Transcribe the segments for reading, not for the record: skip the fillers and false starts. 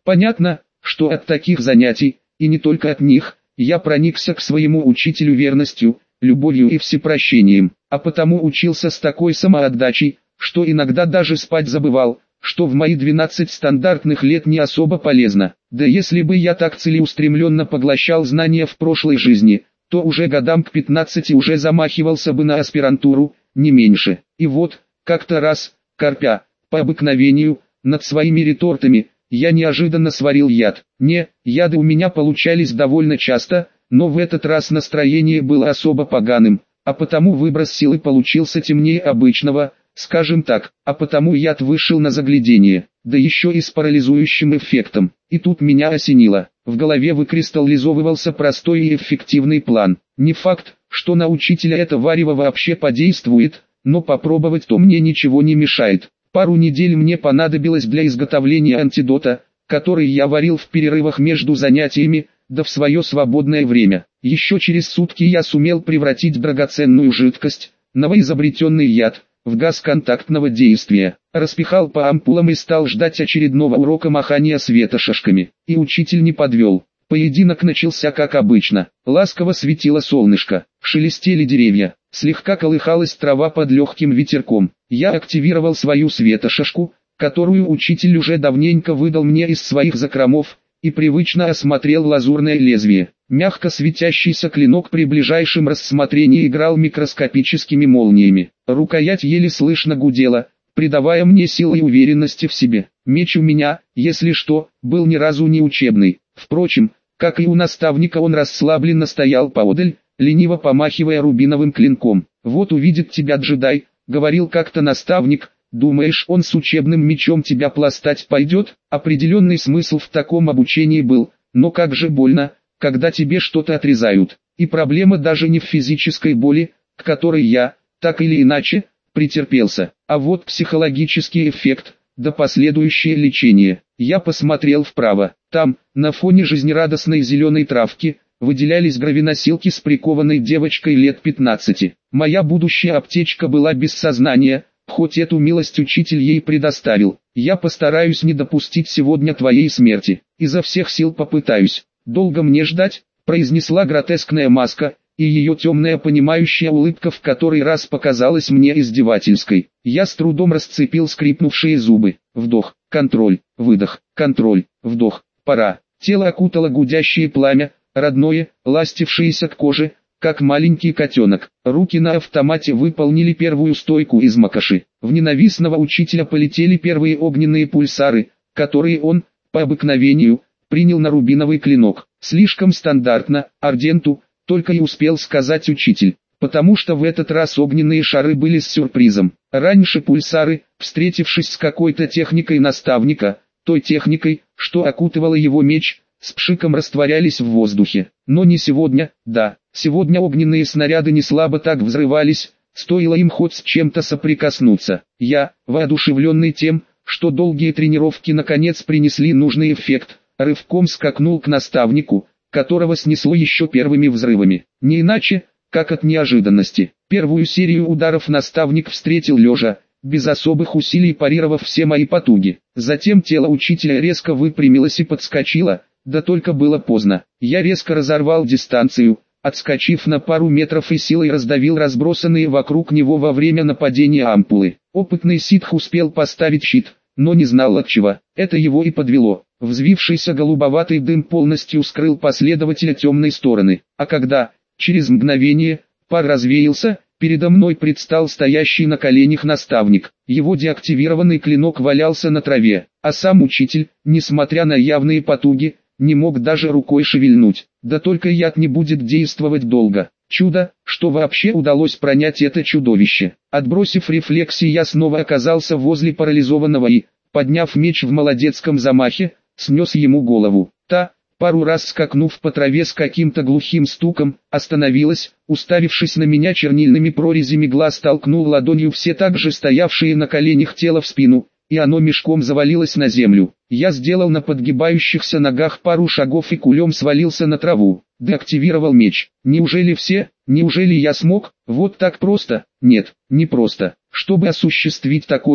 Понятно, что от таких занятий, и не только от них, я проникся к своему учителю верностью, любовью и всепрощением, а потому учился с такой самоотдачей, что иногда даже спать забывал, что в мои 12 стандартных лет не особо полезно. Да если бы я так целеустремленно поглощал знания в прошлой жизни, то уже годам к 15 уже замахивался бы на аспирантуру, не меньше. И вот, как-то раз, корпя, по обыкновению, над своими ретортами, я неожиданно сварил яд. Яды у меня получались довольно часто, но в этот раз настроение было особо поганым, а потому выброс силы получился темнее обычного, скажем так, а потому яд вышел на заглядение, да еще и с парализующим эффектом. И тут меня осенило, в голове выкристаллизовывался простой и эффективный план. Не факт, что на учителя это варево вообще подействует, но попробовать-то мне ничего не мешает. Пару недель мне понадобилось для изготовления антидота, который я варил в перерывах между занятиями, да в свое свободное время. Еще через сутки я сумел превратить драгоценную жидкость, новоизобретенный яд, в газ контактного действия, распихал по ампулам и стал ждать очередного урока махания светошашками. И учитель не подвел. Поединок начался как обычно. Ласково светило солнышко, шелестели деревья, слегка колыхалась трава под легким ветерком. Я активировал свою светошашку, которую учитель уже давненько выдал мне из своих закромов, и привычно осмотрел лазурное лезвие. Мягко светящийся клинок при ближайшем рассмотрении играл микроскопическими молниями. Рукоять еле слышно гудела, придавая мне силы и уверенности в себе. Меч у меня, если что, был ни разу не учебный. Впрочем, как и у наставника, он расслабленно стоял поодаль, лениво помахивая рубиновым клинком. «Вот увидит тебя джедай», — говорил как-то наставник. «Думаешь, он с учебным мечом тебя пластать пойдет?» Определенный смысл в таком обучении был, но как же больно, когда тебе что-то отрезают. И проблема даже не в физической боли, к которой я, так или иначе, претерпелся, а вот психологический эффект, да последующее лечение. Я посмотрел вправо, там, на фоне жизнерадостной зеленой травки, выделялись гравиносилки с прикованной девочкой лет 15. Моя будущая аптечка была без сознания, хоть эту милость учитель ей предоставил. «Я постараюсь не допустить сегодня твоей смерти. Изо всех сил попытаюсь. Долго мне ждать?» произнесла гротескная маска, и ее темная понимающая улыбка в который раз показалась мне издевательской. Я с трудом расцепил скрипнувшие зубы. Вдох, контроль, выдох, контроль, вдох, пора. Тело окутало гудящее пламя, родное, ластившееся к коже, как маленький котенок. Руки на автомате выполнили первую стойку из макоши. В ненавистного учителя полетели первые огненные пульсары, которые он, по обыкновению, принял на рубиновый клинок. Слишком стандартно, Арденту, только и успел сказать учитель, потому что в этот раз огненные шары были с сюрпризом. Раньше пульсары, встретившись с какой-то техникой наставника, той техникой, что окутывала его меч, с пшиком растворялись в воздухе. Но не сегодня, да, сегодня огненные снаряды не слабо так взрывались, стоило им хоть с чем-то соприкоснуться. Я, воодушевленный тем, что долгие тренировки наконец принесли нужный эффект, рывком скакнул к наставнику, которого снесло еще первыми взрывами. Не иначе, как от неожиданности. Первую серию ударов наставник встретил лежа, без особых усилий парировав все мои потуги. Затем тело учителя резко выпрямилось и подскочило, да только было поздно. Я резко разорвал дистанцию, отскочив на пару метров и силой раздавил разбросанные вокруг него во время нападения ампулы. Опытный ситх успел поставить щит, но не знал от чего. Это его и подвело. Взвившийся голубоватый дым полностью скрыл последователя темной стороны. А когда, через мгновение, пар развеялся, передо мной предстал стоящий на коленях наставник. Его деактивированный клинок валялся на траве, а сам учитель, несмотря на явные потуги, не мог даже рукой шевельнуть. Да только яд не будет действовать долго. Чудо, что вообще удалось пронять это чудовище. Отбросив рефлекси, я снова оказался возле парализованного и, подняв меч в молодецком замахе, снес ему голову. Та, пару раз скакнув по траве с каким-то глухим стуком, остановилась, уставившись на меня чернильными прорезями глаз, толкнул ладонью все так же стоявшие на коленях тело в спину, и оно мешком завалилось на землю. Я сделал на подгибающихся ногах пару шагов и кулем свалился на траву. Деактивировал меч. Неужели все? Неужели я смог? Вот так просто? Нет, не просто. Чтобы осуществить такое,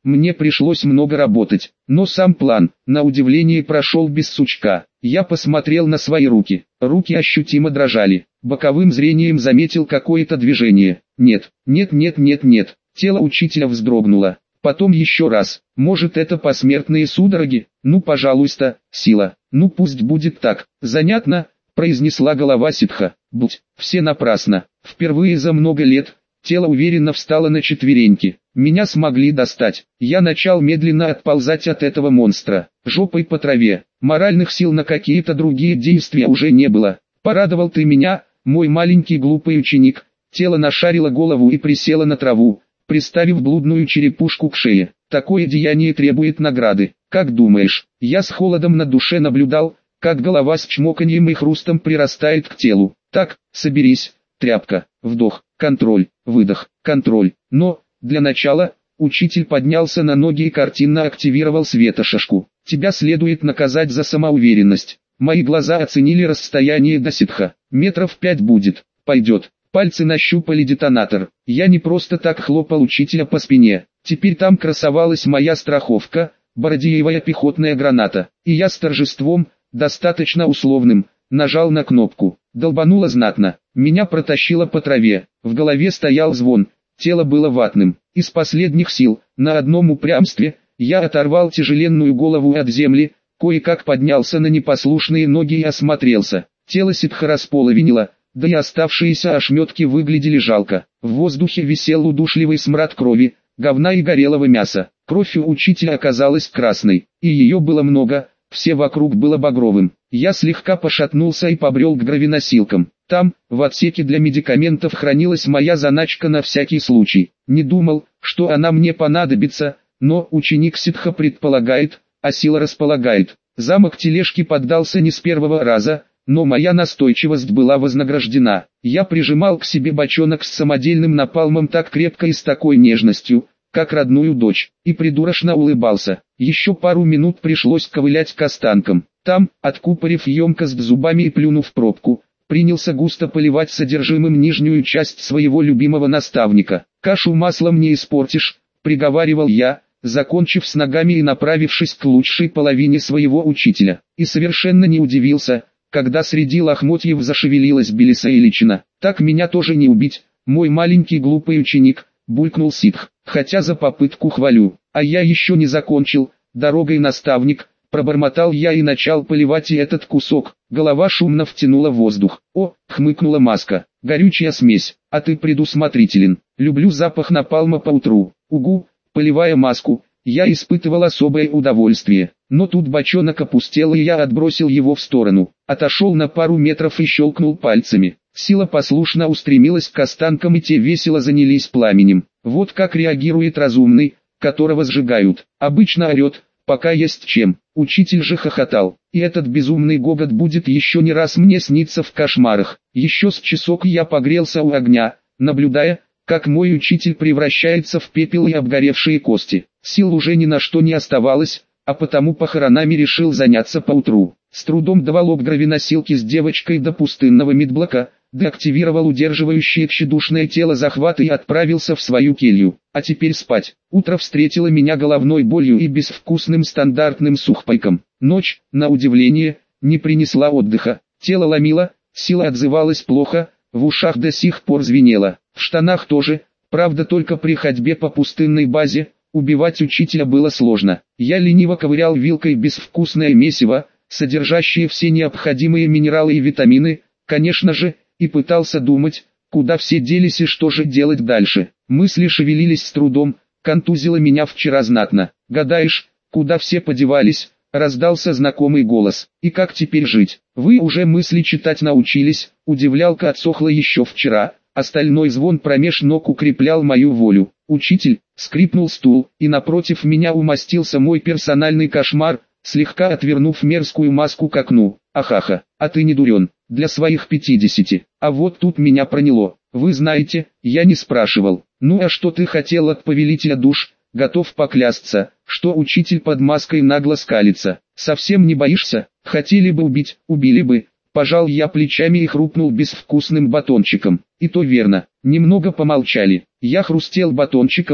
мне пришлось много работать, но сам план, на удивление, прошел без сучка. Я посмотрел на свои руки, руки ощутимо дрожали, боковым зрением заметил какое-то движение. Нет, нет, нет, нет, нет, тело учителя вздрогнуло. Потом еще раз, может это посмертные судороги, ну пожалуйста, сила, ну пусть будет так, занятно, произнесла голова ситха. Будь, все напрасно, впервые за много лет, тело уверенно встало на четвереньки, меня смогли достать, я начал медленно отползать от этого монстра, жопой по траве, моральных сил на какие-то другие действия уже не было. Порадовал ты меня, мой маленький глупый ученик, тело нашарило голову и присело на траву, приставив блудную черепушку к шее. Такое деяние требует награды. Как думаешь? Я с холодом на душе наблюдал, как голова с чмоканьем и хрустом прирастает к телу. Так, соберись, тряпка, вдох, контроль, выдох, контроль. Но, для начала, учитель поднялся на ноги и картинно активировал светошашку. Тебя следует наказать за самоуверенность. Мои глаза оценили расстояние до ситха. Метров 5 будет, пойдет. Пальцы нащупали детонатор. Я не просто так хлопал учителя по спине. Теперь там красовалась моя страховка, бородиевая пехотная граната. И я с торжеством, достаточно условным, нажал на кнопку. Долбануло знатно. Меня протащило по траве. В голове стоял звон. Тело было ватным. Из последних сил, на одном упрямстве, я оторвал тяжеленную голову от земли, кое-как поднялся на непослушные ноги и осмотрелся. Тело ситха располовинило, да и оставшиеся ошметки выглядели жалко. В воздухе висел удушливый смрад крови, говна и горелого мяса. Кровь у учителя оказалась красной, и ее было много, все вокруг было багровым. Я слегка пошатнулся и побрел к гравиносилкам. Там, в отсеке для медикаментов, хранилась моя заначка на всякий случай. Не думал, что она мне понадобится, но ученик ситха предполагает, а сила располагает. Замок тележки поддался не с первого раза, но моя настойчивость была вознаграждена. Я прижимал к себе бочонок с самодельным напалмом так крепко и с такой нежностью, как родную дочь, и придурочно улыбался. Еще пару минут пришлось ковылять к останкам. Там, откупорив емкость зубами и плюнув пробку, принялся густо поливать содержимым нижнюю часть своего любимого наставника. «Кашу маслом не испортишь», — приговаривал я, закончив с ногами и направившись к лучшей половине своего учителя. И совершенно не удивился, когда среди лохмотьев зашевелилась белесая личина. «Так меня тоже не убить, мой маленький глупый ученик», — булькнул ситх. «Хотя за попытку хвалю, а я еще не закончил, дорогой наставник», — пробормотал я и начал поливать и этот кусок. Голова шумно втянула воздух. «О», — хмыкнула маска, — «горючая смесь, а ты предусмотрителен. Люблю запах напалма по утру». «Угу», — поливая маску, я испытывал особое удовольствие. Но тут бочонок опустел, и я отбросил его в сторону. Отошел на пару метров и щелкнул пальцами. Сила послушно устремилась к останкам, и те весело занялись пламенем. Вот как реагирует разумный, которого сжигают. Обычно орет, пока есть чем. Учитель же хохотал. И этот безумный гогот будет еще не раз мне сниться в кошмарах. Еще с часок я погрелся у огня, наблюдая, как мой учитель превращается в пепел и обгоревшие кости. Сил уже ни на что не оставалось, а потому похоронами решил заняться поутру. С трудом доволок гравиносилки с девочкой до пустынного медблока, деактивировал удерживающее тщедушное тело захват и отправился в свою келью. А теперь спать. Утро встретило меня головной болью и безвкусным стандартным сухпайком. Ночь, на удивление, не принесла отдыха. Тело ломило, сила отзывалась плохо, в ушах до сих пор звенело. В штанах тоже, правда только при ходьбе по пустынной базе, убивать учителя было сложно. Я лениво ковырял вилкой безвкусное месиво, содержащее все необходимые минералы и витамины, конечно же, и пытался думать, куда все делись и что же делать дальше. Мысли шевелились с трудом, контузило меня вчера знатно. «Гадаешь, куда все подевались?» — раздался знакомый голос. «И как теперь жить? Вы уже мысли читать научились?» Удивлялка отсохла еще вчера, остальной звон промеж ног укреплял мою волю. «Учитель!» — скрипнул стул, и напротив меня умостился мой персональный кошмар, слегка отвернув мерзкую маску к окну. «Ахаха, а ты не дурен, для своих 50. А вот тут меня проняло. Вы знаете, я не спрашивал. Ну а что ты хотел от повелителя душ?» Готов поклясться, что учитель под маской нагло скалится. «Совсем не боишься? Хотели бы убить, убили бы». Пожал я плечами и хрупнул безвкусным батончиком. И то верно. Немного помолчали. Я хрустел батончиком,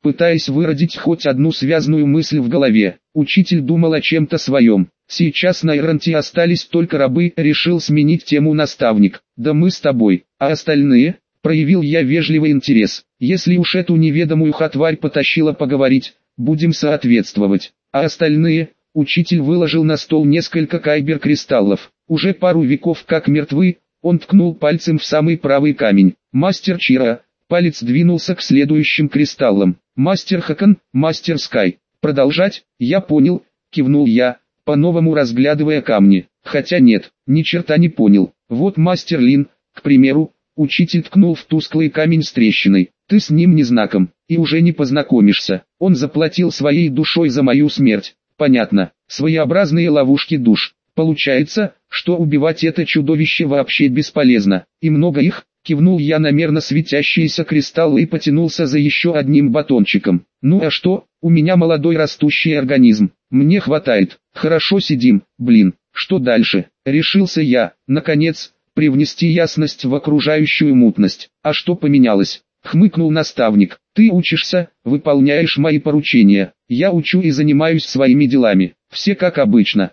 пытаясь выродить хоть одну связную мысль в голове. Учитель думал о чем-то своем. Сейчас на Иранте остались только рабы, решил сменить тему наставник. Да мы с тобой, а остальные? Проявил я вежливый интерес. Если уж эту неведомую хатварь потащила поговорить, будем соответствовать. А остальные? Учитель выложил на стол несколько кайбер-кристаллов. Уже пару веков как мертвы, он ткнул пальцем в самый правый камень. Мастер Чира. Палец двинулся к следующим кристаллам. Мастер Хакан, мастер Скай. Продолжать? Я понял, кивнул я, по-новому разглядывая камни. Хотя нет, ни черта не понял. Вот мастер Лин, к примеру. Учитель ткнул в тусклый камень с трещиной. Ты с ним не знаком, и уже не познакомишься. Он заплатил своей душой за мою смерть. Понятно, своеобразные ловушки душ. Получается, что убивать это чудовище вообще бесполезно. И много их, кивнул я на мерно светящиеся кристаллы и потянулся за еще одним батончиком. Ну а что, у меня молодой растущий организм. Мне хватает. Хорошо сидим, блин. Что дальше? Решился я, наконец, привнести ясность в окружающую мутность. А что поменялось? Хмыкнул наставник. Ты учишься, выполняешь мои поручения. Я учу и занимаюсь своими делами. Все как обычно,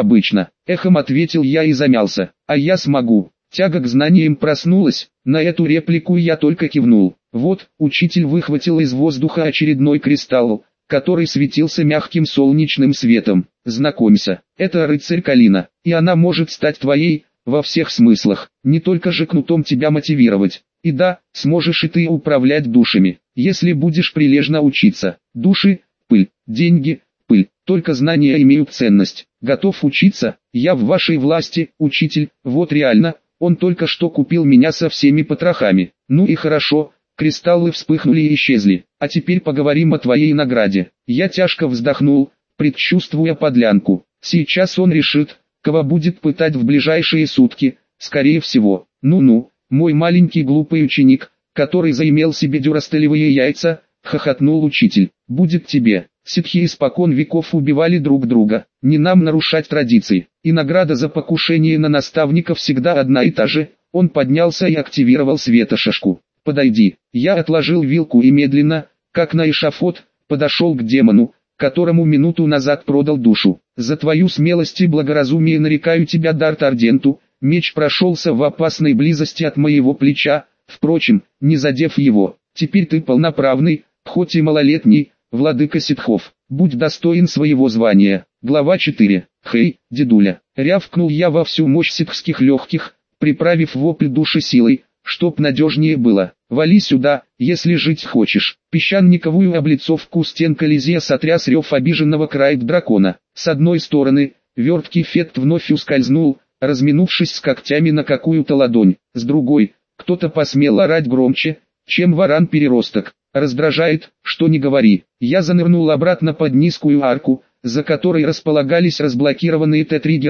эхом ответил я и замялся. А я смогу. Тяга к знаниям проснулась, на эту реплику я только кивнул. Вот, учитель выхватил из воздуха очередной кристалл, который светился мягким солнечным светом. Знакомься, это рыцарь Калина, и она может стать твоей, во всех смыслах, не только же кнутом тебя мотивировать. И да, сможешь и ты управлять душами, если будешь прилежно учиться. Души, пыль, деньги, пыль, только знания имеют ценность. Готов учиться? Я в вашей власти, учитель, вот реально. Он только что купил меня со всеми потрохами. Ну и хорошо, кристаллы вспыхнули и исчезли. А теперь поговорим о твоей награде. Я тяжко вздохнул, предчувствуя подлянку. Сейчас он решит, кого будет пытать в ближайшие сутки, скорее всего. Ну-ну, мой маленький глупый ученик, который заимел себе дюрастелевые яйца, хохотнул учитель. Будет тебе. Ситхи испокон веков убивали друг друга, не нам нарушать традиции, и награда за покушение на наставника всегда одна и та же. Он поднялся и активировал светошашку. Подойди. Я отложил вилку и медленно, как на эшафот, подошел к демону, которому минуту назад продал душу. За твою смелость и благоразумие нарекаю тебя Дарт Арденту. Меч прошелся в опасной близости от моего плеча, впрочем, не задев его. Теперь ты полноправный, хоть и малолетний, владыка ситхов. Будь достоин своего звания. Глава 4. Хей, дедуля, рявкнул я во всю мощь ситхских легких, приправив вопль души силой, чтоб надежнее было. Вали сюда, если жить хочешь. Песчаниковую облицовку стен Колизея сотряс рев обиженного крайт-дракона. С одной стороны, верткий Фет вновь ускользнул, разминувшись с когтями на какую-то ладонь. С другой, кто-то посмел орать громче, чем варан-переросток. Раздражает, что не говори. Я занырнул обратно под низкую арку, за которой располагались разблокированные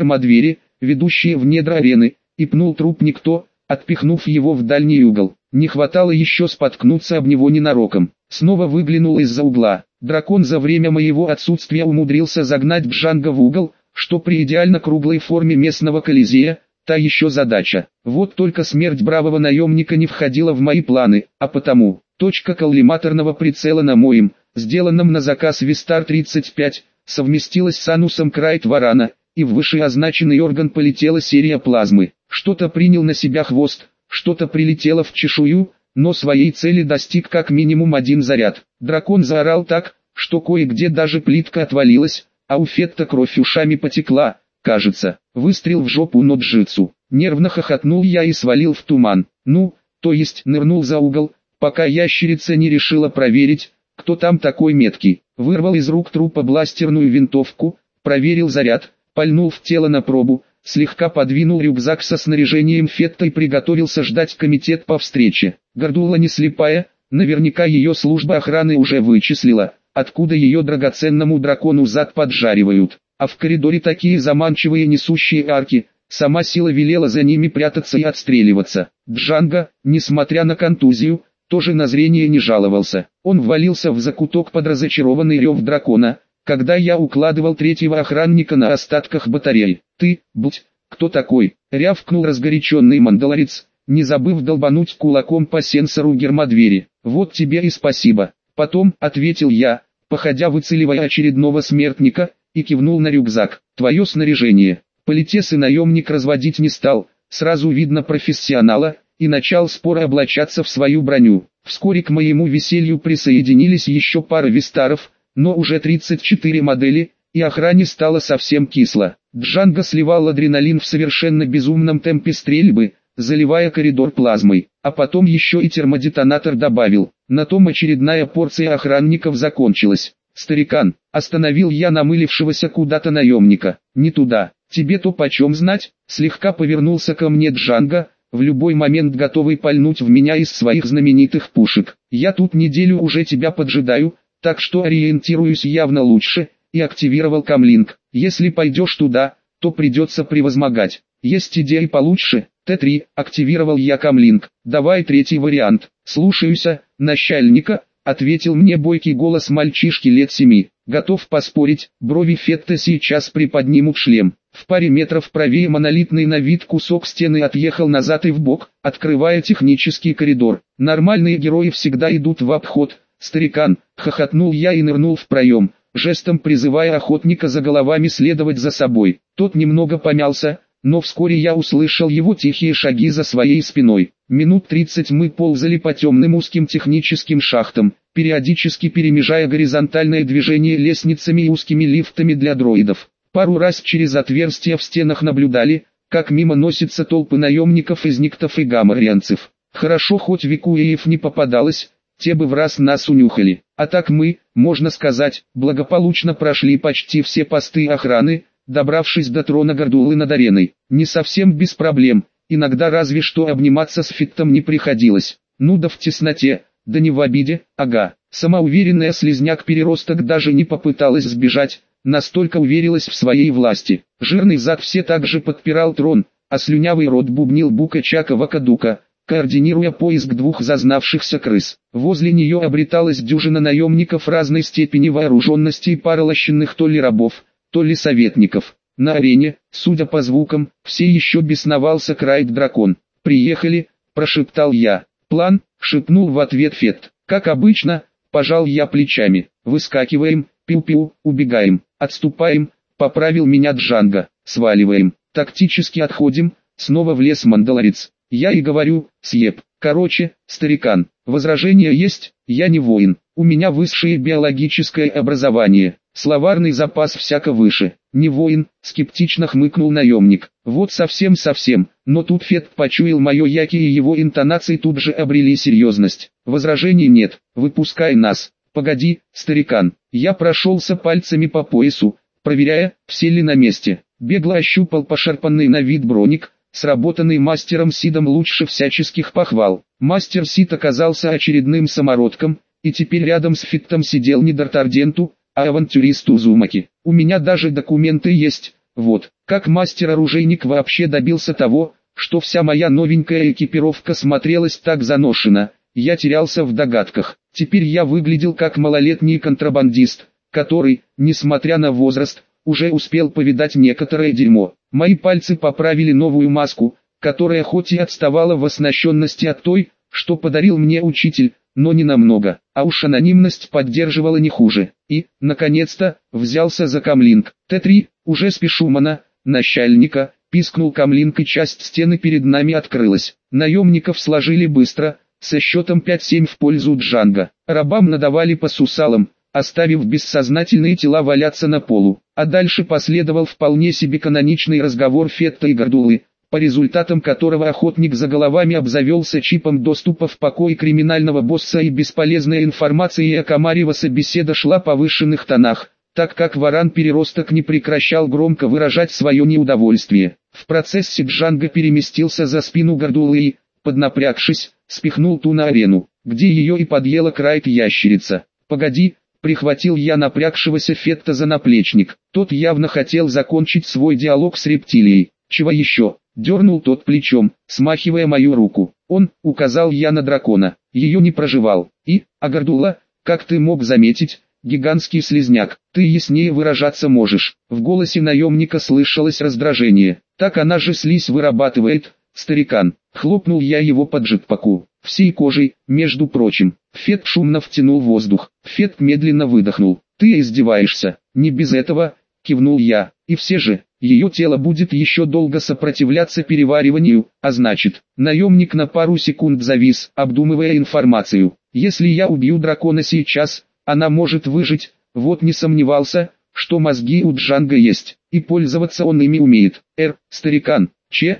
Т-3 ведущие в недра арены, и пнул труп никто, отпихнув его в дальний угол. Не хватало еще споткнуться об него ненароком. Снова выглянул из-за угла. Дракон за время моего отсутствия умудрился загнать Джанга в угол, что при идеально круглой форме местного Колизея, та еще задача. Вот только смерть бравого наемника не входила в мои планы, а потому, точка коллиматорного прицела на моем, сделанном на заказ Вистар-35, совместилась с анусом Крайт-Варана, и в вышеозначенный орган полетела серия плазмы. Что-то принял на себя хвост, что-то прилетело в чешую, но своей цели достиг как минимум один заряд. Дракон заорал так, что кое-где даже плитка отвалилась, а у Фетта кровь ушами потекла, кажется. Выстрел в жопу ноджитсу. Нервно хохотнул я и свалил в туман. Ну, то есть нырнул за угол, пока ящерица не решила проверить, кто там такой меткий. Вырвал из рук трупа бластерную винтовку, проверил заряд, пальнул в тело на пробу, слегка подвинул рюкзак со снаряжением Фетта и приготовился ждать комитет по встрече. Гордула не слепая, наверняка ее служба охраны уже вычислила, откуда ее драгоценному дракону зад поджаривают. А в коридоре такие заманчивые несущие арки, сама сила велела за ними прятаться и отстреливаться. Джанго, несмотря на контузию, тоже на зрение не жаловался. Он ввалился в закуток под разочарованный рев дракона, когда я укладывал третьего охранника на остатках батареи. «Ты, будь, кто такой?» — рявкнул разгоряченный мандалорец, не забыв долбануть кулаком по сенсору гермодвери. «Вот тебе и спасибо. Потом, ответил я, походя выцеливая очередного смертника, и кивнул на рюкзак. Твое снаряжение. Политесы наемник разводить не стал, сразу видно профессионала, и начал споро облачаться в свою броню. Вскоре к моему веселью присоединились еще пара вистаров, но уже 34 модели, и охране стало совсем кисло. Джанго сливал адреналин в совершенно безумном темпе стрельбы, заливая коридор плазмой, а потом еще и термодетонатор добавил. На том очередная порция охранников закончилась. «Старикан», остановил я намылившегося куда-то наемника, «не туда, тебе-то почем знать?» Слегка повернулся ко мне Джанго, в любой момент готовый пальнуть в меня из своих знаменитых пушек. «Я тут неделю уже тебя поджидаю, так что ориентируюсь явно лучше», и активировал камлинг. «Если пойдешь туда, то придется превозмогать. Есть идеи получше?» Т3, активировал я камлинг. «Давай третий вариант». «Слушаюся, начальника», ответил мне бойкий голос мальчишки лет 7. «Готов поспорить, брови Фетта сейчас приподнимут шлем». В паре метров правее монолитный на вид кусок стены отъехал назад и вбок, открывая технический коридор. «Нормальные герои всегда идут в обход, старикан», хохотнул я и нырнул в проем, жестом призывая охотника за головами следовать за собой. Тот немного помялся, но вскоре я услышал его тихие шаги за своей спиной. Минут 30 мы ползали по темным узким техническим шахтам, периодически перемежая горизонтальное движение лестницами и узкими лифтами для дроидов. Пару раз через отверстия в стенах наблюдали, как мимо носятся толпы наемников из никтов и гаммарианцев. Хорошо хоть викуеев не попадалось, те бы в раз нас унюхали. А так мы, можно сказать, благополучно прошли почти все посты охраны, добравшись до трона Гордулы над ареной. Не совсем без проблем, иногда разве что обниматься с Феттом не приходилось. Ну да в тесноте, да не в обиде, ага. Самоуверенная слизняк-переросток даже не попыталась сбежать, настолько уверилась в своей власти. Жирный зад все так же подпирал трон, а слюнявый рот бубнил бука-чака-вака-дука, координируя поиск двух зазнавшихся крыс. Возле нее обреталась дюжина наемников разной степени вооруженности и пара лощенных то ли рабов, то ли советников. На арене, судя по звукам, все еще бесновался Крайт-дракон. «Приехали», – прошептал я. «План», – шепнул в ответ Фетт. «Как обычно», – пожал я плечами. «Выскакиваем, пиу-пиу, убегаем, отступаем», – поправил меня Джанго. «Сваливаем, тактически отходим», – снова влез мандалорец. «Я и говорю, съеб. Короче, старикан, возражения есть, я не воин, у меня высшее биологическое образование, словарный запас всяко выше». «Не воин», скептично хмыкнул наемник. «Вот совсем-совсем», но тут Фетт почуял мое яки и его интонации тут же обрели серьезность. «Возражений нет, выпускай нас». «Погоди, старикан». Я прошелся пальцами по поясу, проверяя, все ли на месте. Бегло ощупал пошарпанный на вид броник, сработанный мастером Сидом лучше всяческих похвал. Мастер Сид оказался очередным самородком, и теперь рядом с Феттом сидел не Дартарденту, а авантюрист Узумаки. У меня даже документы есть. Вот, как мастер-оружейник вообще добился того, что вся моя новенькая экипировка смотрелась так заношена, я терялся в догадках. Теперь я выглядел как малолетний контрабандист, который, несмотря на возраст, уже успел повидать некоторое дерьмо. Мои пальцы поправили новую маску, которая хоть и отставала в оснащенности от той, что подарил мне учитель, но не намного, а уж анонимность поддерживала не хуже. И, наконец-то, взялся за камлинг. Т3, уже спешу мана, начальника, пискнул камлинг и часть стены перед нами открылась. Наемников сложили быстро, со счетом 5-7 в пользу Джанго. Рабам надавали по сусалам, оставив бессознательные тела валяться на полу. А дальше последовал вполне себе каноничный разговор Фетта и Гордулы, по результатам которого охотник за головами обзавелся чипом доступа в покой криминального босса, и бесполезная информация о Камариваса беседа шла в повышенных тонах, так как варан-переросток не прекращал громко выражать свое неудовольствие. В процессе Джанго переместился за спину Гордулы и, поднапрягшись, спихнул ту на арену, где ее и подъела Крайт-ящерица. «Погоди», прихватил я напрягшегося Фетта за наплечник. Тот явно хотел закончить свой диалог с рептилией. «Чего еще?» — дернул тот плечом, смахивая мою руку. «Он», — указал я на дракона, — «ее не проживал. И, Гордула, как ты мог заметить, гигантский слизняк, ты яснее выражаться можешь». В голосе наемника слышалось раздражение. «Так она же слизь вырабатывает, старикан». Хлопнул я его по джетпаку. «Всей кожей, между прочим». Фет шумно втянул воздух. Фет медленно выдохнул. «Ты издеваешься?» «Не без этого», — кивнул я. «И все же, ее тело будет еще долго сопротивляться перевариванию, а значит...» Наемник на пару секунд завис, обдумывая информацию. «Если я убью дракона сейчас, она может выжить». Вот не сомневался, что мозги у Джанго есть, и пользоваться он ими умеет. Старикан,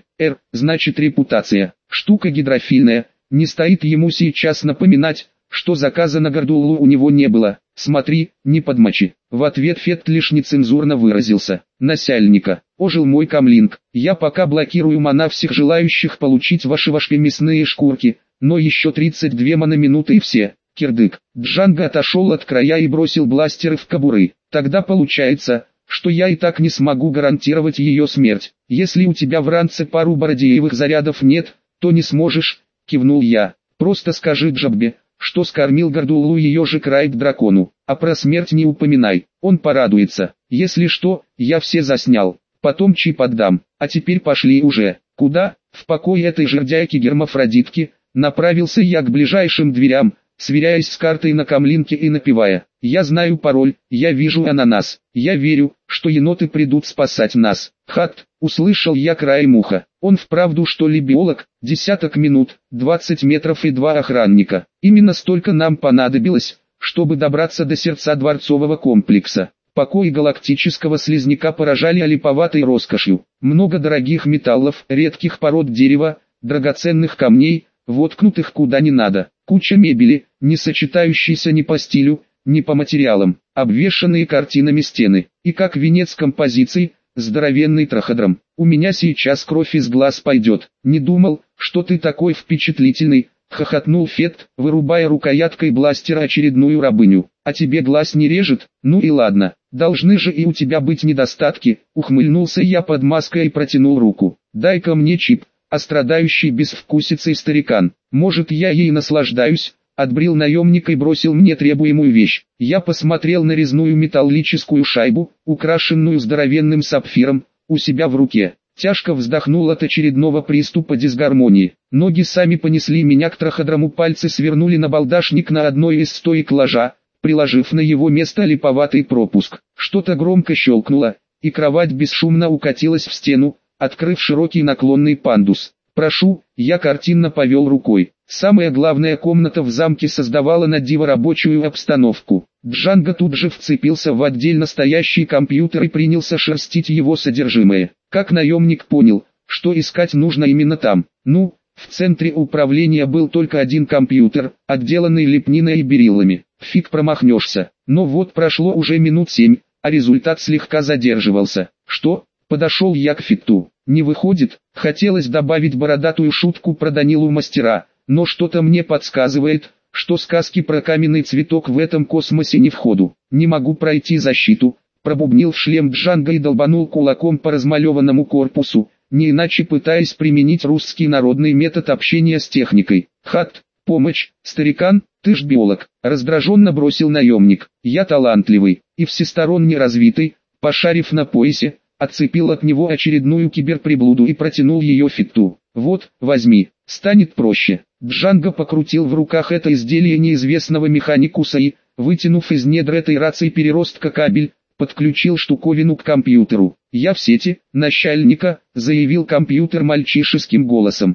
значит репутация, штука гидрофильная, не стоит ему сейчас напоминать, что заказа на Гордулу у него не было. Смотри, не подмочи. В ответ Фет лишь нецензурно выразился. Насяльника, ожил мой камлинг, я пока блокирую мана всех желающих получить ваши мясные шкурки, но еще 32 мана-минуты и все. Кирдык. Джанго отошел от края и бросил бластеры в кобуры. Тогда получается, что я и так не смогу гарантировать ее смерть. Если у тебя в ранце пару бородеевых зарядов нет, то не сможешь, кивнул я. Просто скажи Джаббе, что скормил Гордулу ее же край к дракону, а про смерть не упоминай, он порадуется. Если что, я все заснял, потом чип отдам, а теперь пошли уже. Куда? В покой этой жердяйки-гермафродитки, направился я к ближайшим дверям, сверяясь с картой на камлинке и напевая: «Я знаю пароль, я вижу ананас, я верю, что еноты придут спасать нас». «Хат!» — услышал я краем уха. «Он вправду что ли биолог?» Десяток минут, 20 метров и 2 охранника. Именно столько нам понадобилось, чтобы добраться до сердца дворцового комплекса. Покои галактического слизняка поражали олиповатой роскошью. Много дорогих металлов, редких пород дерева, драгоценных камней, воткнутых куда не надо. Куча мебели, не сочетающейся ни по стилю, ни по материалам, обвешанные картинами стены. И как венец композиции, здоровенный траходром. У меня сейчас кровь из глаз пойдет. Не думал, что ты такой впечатлительный, хохотнул Фет, вырубая рукояткой бластера очередную рабыню. А тебе глаз не режет? Ну и ладно, должны же и у тебя быть недостатки, ухмыльнулся я под маской и протянул руку. Дай-ка мне чип. А страдающий безвкусицей старикан, может я ей наслаждаюсь, отбрил наемник и бросил мне требуемую вещь. Я посмотрел на резную металлическую шайбу, украшенную здоровенным сапфиром, у себя в руке. Тяжко вздохнул от очередного приступа дисгармонии. Ноги сами понесли меня к траходрому, пальцы свернули на балдашник на одной из стоек ложа, приложив на его место липоватый пропуск. Что-то громко щелкнуло, и кровать бесшумно укатилась в стену, открыв широкий наклонный пандус. «Прошу», я картинно повел рукой. Самая главная комната в замке создавала на диво рабочую обстановку. Джанго тут же вцепился в отдельно стоящий компьютер и принялся шерстить его содержимое. Как наемник понял, что искать нужно именно там. Ну, в центре управления был только один компьютер, отделанный лепниной и бериллами. Фиг промахнешься. Но вот прошло уже минут 7, а результат слегка задерживался. Что? Подошел я к Фиту. Не выходит, хотелось добавить бородатую шутку про Данилу Мастера, но что-то мне подсказывает, что сказки про каменный цветок в этом космосе не в ходу. Не могу пройти защиту, пробубнил в шлем Джанго и долбанул кулаком по размалеванному корпусу, не иначе пытаясь применить русский народный метод общения с техникой. Хат, помощь, старикан, ты ж биолог, раздраженно бросил наемник. Я талантливый и всесторонне развитый, пошарив на поясе, отцепил от него очередную киберприблуду и протянул ее Фиту. «Вот, возьми, станет проще». Джанго покрутил в руках это изделие неизвестного механикуса и, вытянув из недр этой рации переростка кабель, подключил штуковину к компьютеру. «Я в сети, начальника», — заявил компьютер мальчишеским голосом.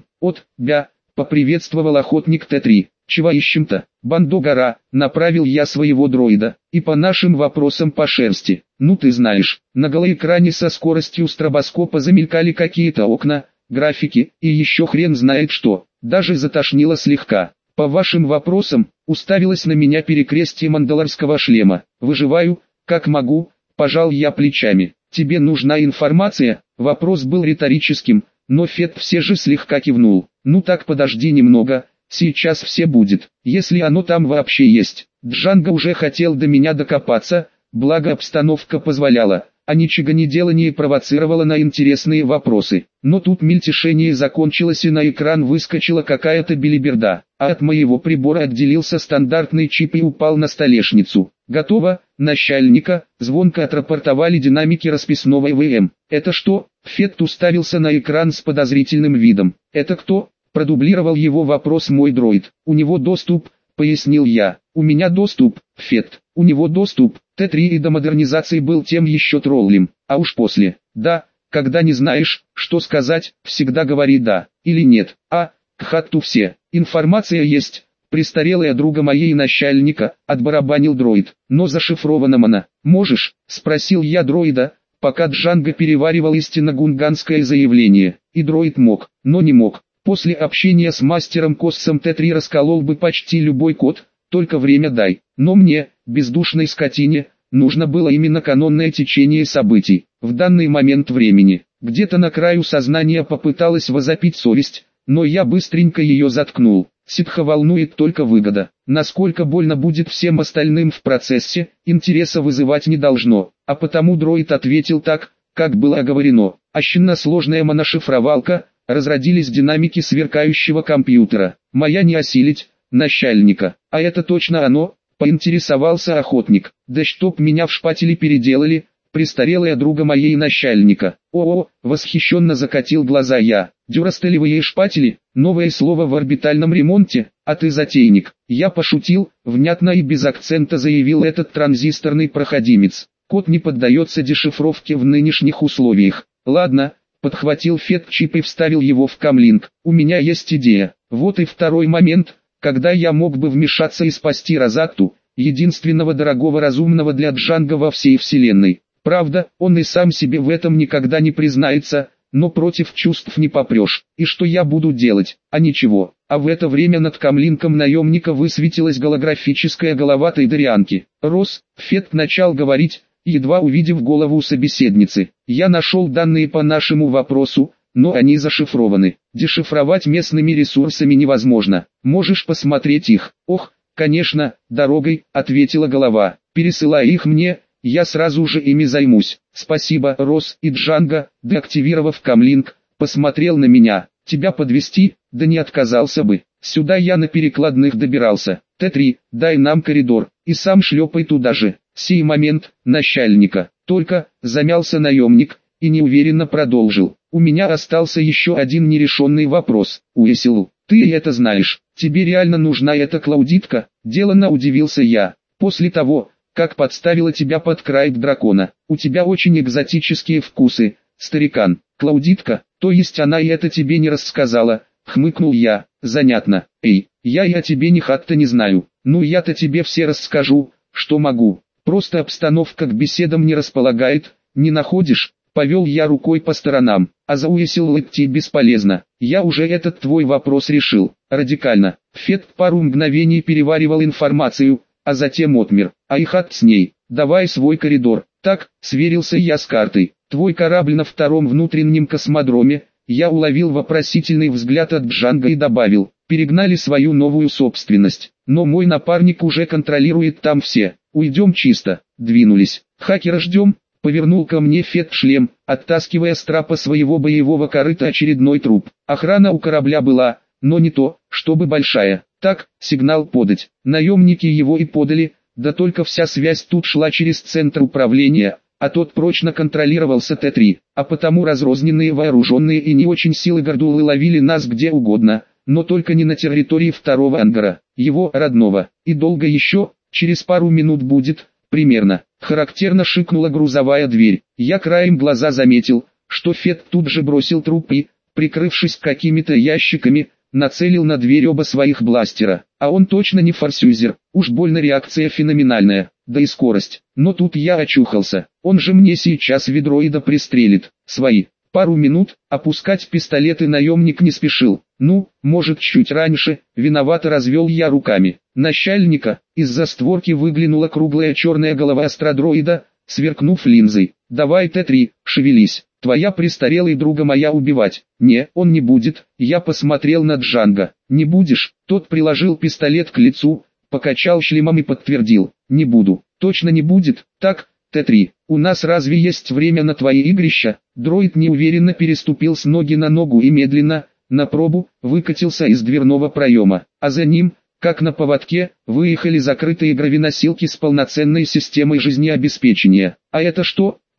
Поприветствовал охотник Т-3. «Чего ищем-то?» «Бандо-гора», — направил я своего дроида, и по нашим вопросам по шерсти. Ну ты знаешь, на голоэкране со скоростью стробоскопа замелькали какие-то окна, графики, и еще хрен знает что. Даже затошнило слегка. По вашим вопросам, уставилась на меня перекрестие мандалорского шлема. Выживаю, как могу, пожал я плечами. Тебе нужна информация? Вопрос был риторическим, но Фет все же слегка кивнул. Ну так подожди немного, сейчас все будет, если оно там вообще есть. Джанго уже хотел до меня докопаться, благо обстановка позволяла, а ничего не делание провоцировало на интересные вопросы. Но тут мельтешение закончилось и на экран выскочила какая-то белиберда, а от моего прибора отделился стандартный чип и упал на столешницу. «Готово, начальника», — звонко отрапортовали динамики расписного ИВМ. «Это что?» — Фет уставился на экран с подозрительным видом. «Это кто?» — продублировал его вопрос мой дроид. «У него доступ», пояснил я. У меня доступ, Фет, у него доступ, Т3 и до модернизации был тем еще троллем, а уж после, да, когда не знаешь, что сказать, всегда говори да, или нет, к хатту все, информация есть. Престарелая друга моей начальника, отбарабанил дроид, но зашифрована она. Можешь, спросил я дроида, пока Джанго переваривал истинно гунганское заявление, и дроид мог, но не мог. После общения с мастером Коссом Т3 расколол бы почти любой код, только время дай. Но мне, бездушной скотине, нужно было именно канонное течение событий. В данный момент времени, где-то на краю сознания попыталась возопить совесть, но я быстренько ее заткнул. Ситха волнует только выгода. Насколько больно будет всем остальным в процессе, интереса вызывать не должно. А потому дроид ответил так, как было оговорено. Сложная моношифровалка, разродились динамики сверкающего компьютера. Моя не осилить, начальника. А это точно оно, поинтересовался охотник. Да чтоб меня в шпатели переделали, престарелая друга моей начальника. О-о, восхищенно закатил глаза я. Дюрастелевые шпатели, новое слово в орбитальном ремонте, а ты затейник. Я пошутил, внятно и без акцента заявил этот транзисторный проходимец. Код не поддается дешифровке в нынешних условиях. Ладно, подхватил Фет чип и вставил его в камлинг. У меня есть идея. Вот и второй момент, когда я мог бы вмешаться и спасти Розатту, единственного дорогого разумного для Джанго во всей вселенной. Правда, он и сам себе в этом никогда не признается, но против чувств не попрешь. И что я буду делать? А ничего. А в это время над камлинком наемника высветилась голографическая голова Тайдарианки. Фет начал говорить, едва увидев голову собеседницы. Я нашел данные по нашему вопросу, но они зашифрованы. Дешифровать местными ресурсами невозможно. Можешь посмотреть их. Ох, конечно, дорогой, ответила голова. Пересылай их мне. Я сразу же ими займусь. Спасибо, Рос, и Джанго, деактивировав камлинг, посмотрел на меня. Тебя подвести? Да не отказался бы. Сюда я на перекладных добирался. Т3, дай нам коридор, и сам шлепай туда же. Сей момент, начальника. Только, замялся наемник, и неуверенно продолжил. У меня остался еще один нерешенный вопрос. Уэсил, ты и это знаешь. Тебе реально нужна эта Клаудитка? Деланно удивился я. После того, как подставила тебя под край дракона. У тебя очень экзотические вкусы, старикан. Клаудитка, то есть она и это тебе не рассказала, хмыкнул я. Занятно. Эй, я и о тебе ни хатта не знаю. Ну я-то тебе все расскажу, что могу. Просто обстановка к беседам не располагает, не находишь? Повел я рукой по сторонам. А за Уэсил идти бесполезно. Я уже этот твой вопрос решил. Радикально. Фет пару мгновений переваривал информацию, а затем отмер. А и хат с ней. Давай свой коридор. Так, сверился я с картой. Твой корабль на втором внутреннем космодроме. Я уловил вопросительный взгляд от Джанго и добавил. Перегнали свою новую собственность. Но мой напарник уже контролирует там все. Уйдем чисто. Двинулись. Хакера ждем. Повернул ко мне Фет шлем, оттаскивая с трапа своего боевого корыта очередной труп. Охрана у корабля была, но не то, чтобы большая. Так, сигнал подать. Наемники его и подали, да только вся связь тут шла через центр управления, а тот прочно контролировался Т3, а потому разрозненные вооруженные и не очень силы гордулы ловили нас где угодно, но только не на территории второго ангара, его родного. И долго еще, через пару минут будет, примерно. Характерно шикнула грузовая дверь. Я краем глаза заметил, что Фет тут же бросил труп и, прикрывшись какими-то ящиками, нацелил на дверь оба своих бластера. А он точно не форсюзер, уж больно реакция феноменальная, да и скорость. Но тут я очухался, он же мне сейчас ведроида пристрелит. Свои. Пару минут, опускать пистолеты наемник не спешил. Ну, может чуть раньше, виновато развел я руками. Начальника, из-за створки выглянула круглая черная голова астродроида, сверкнув линзой. Давай Т3, шевелись. Твоя престарелая друга моя убивать. Не, он не будет. Я посмотрел на Джанго. Не будешь? Тот приложил пистолет к лицу, покачал шлемом и подтвердил. Не буду. Точно не будет. Так, Т3, у нас разве есть время на твои игрища? Дроид неуверенно переступил с ноги на ногу и медленно, на пробу, выкатился из дверного проема. А за ним, как на поводке, выехали закрытые гравиносилки с полноценной системой жизнеобеспечения. А это что?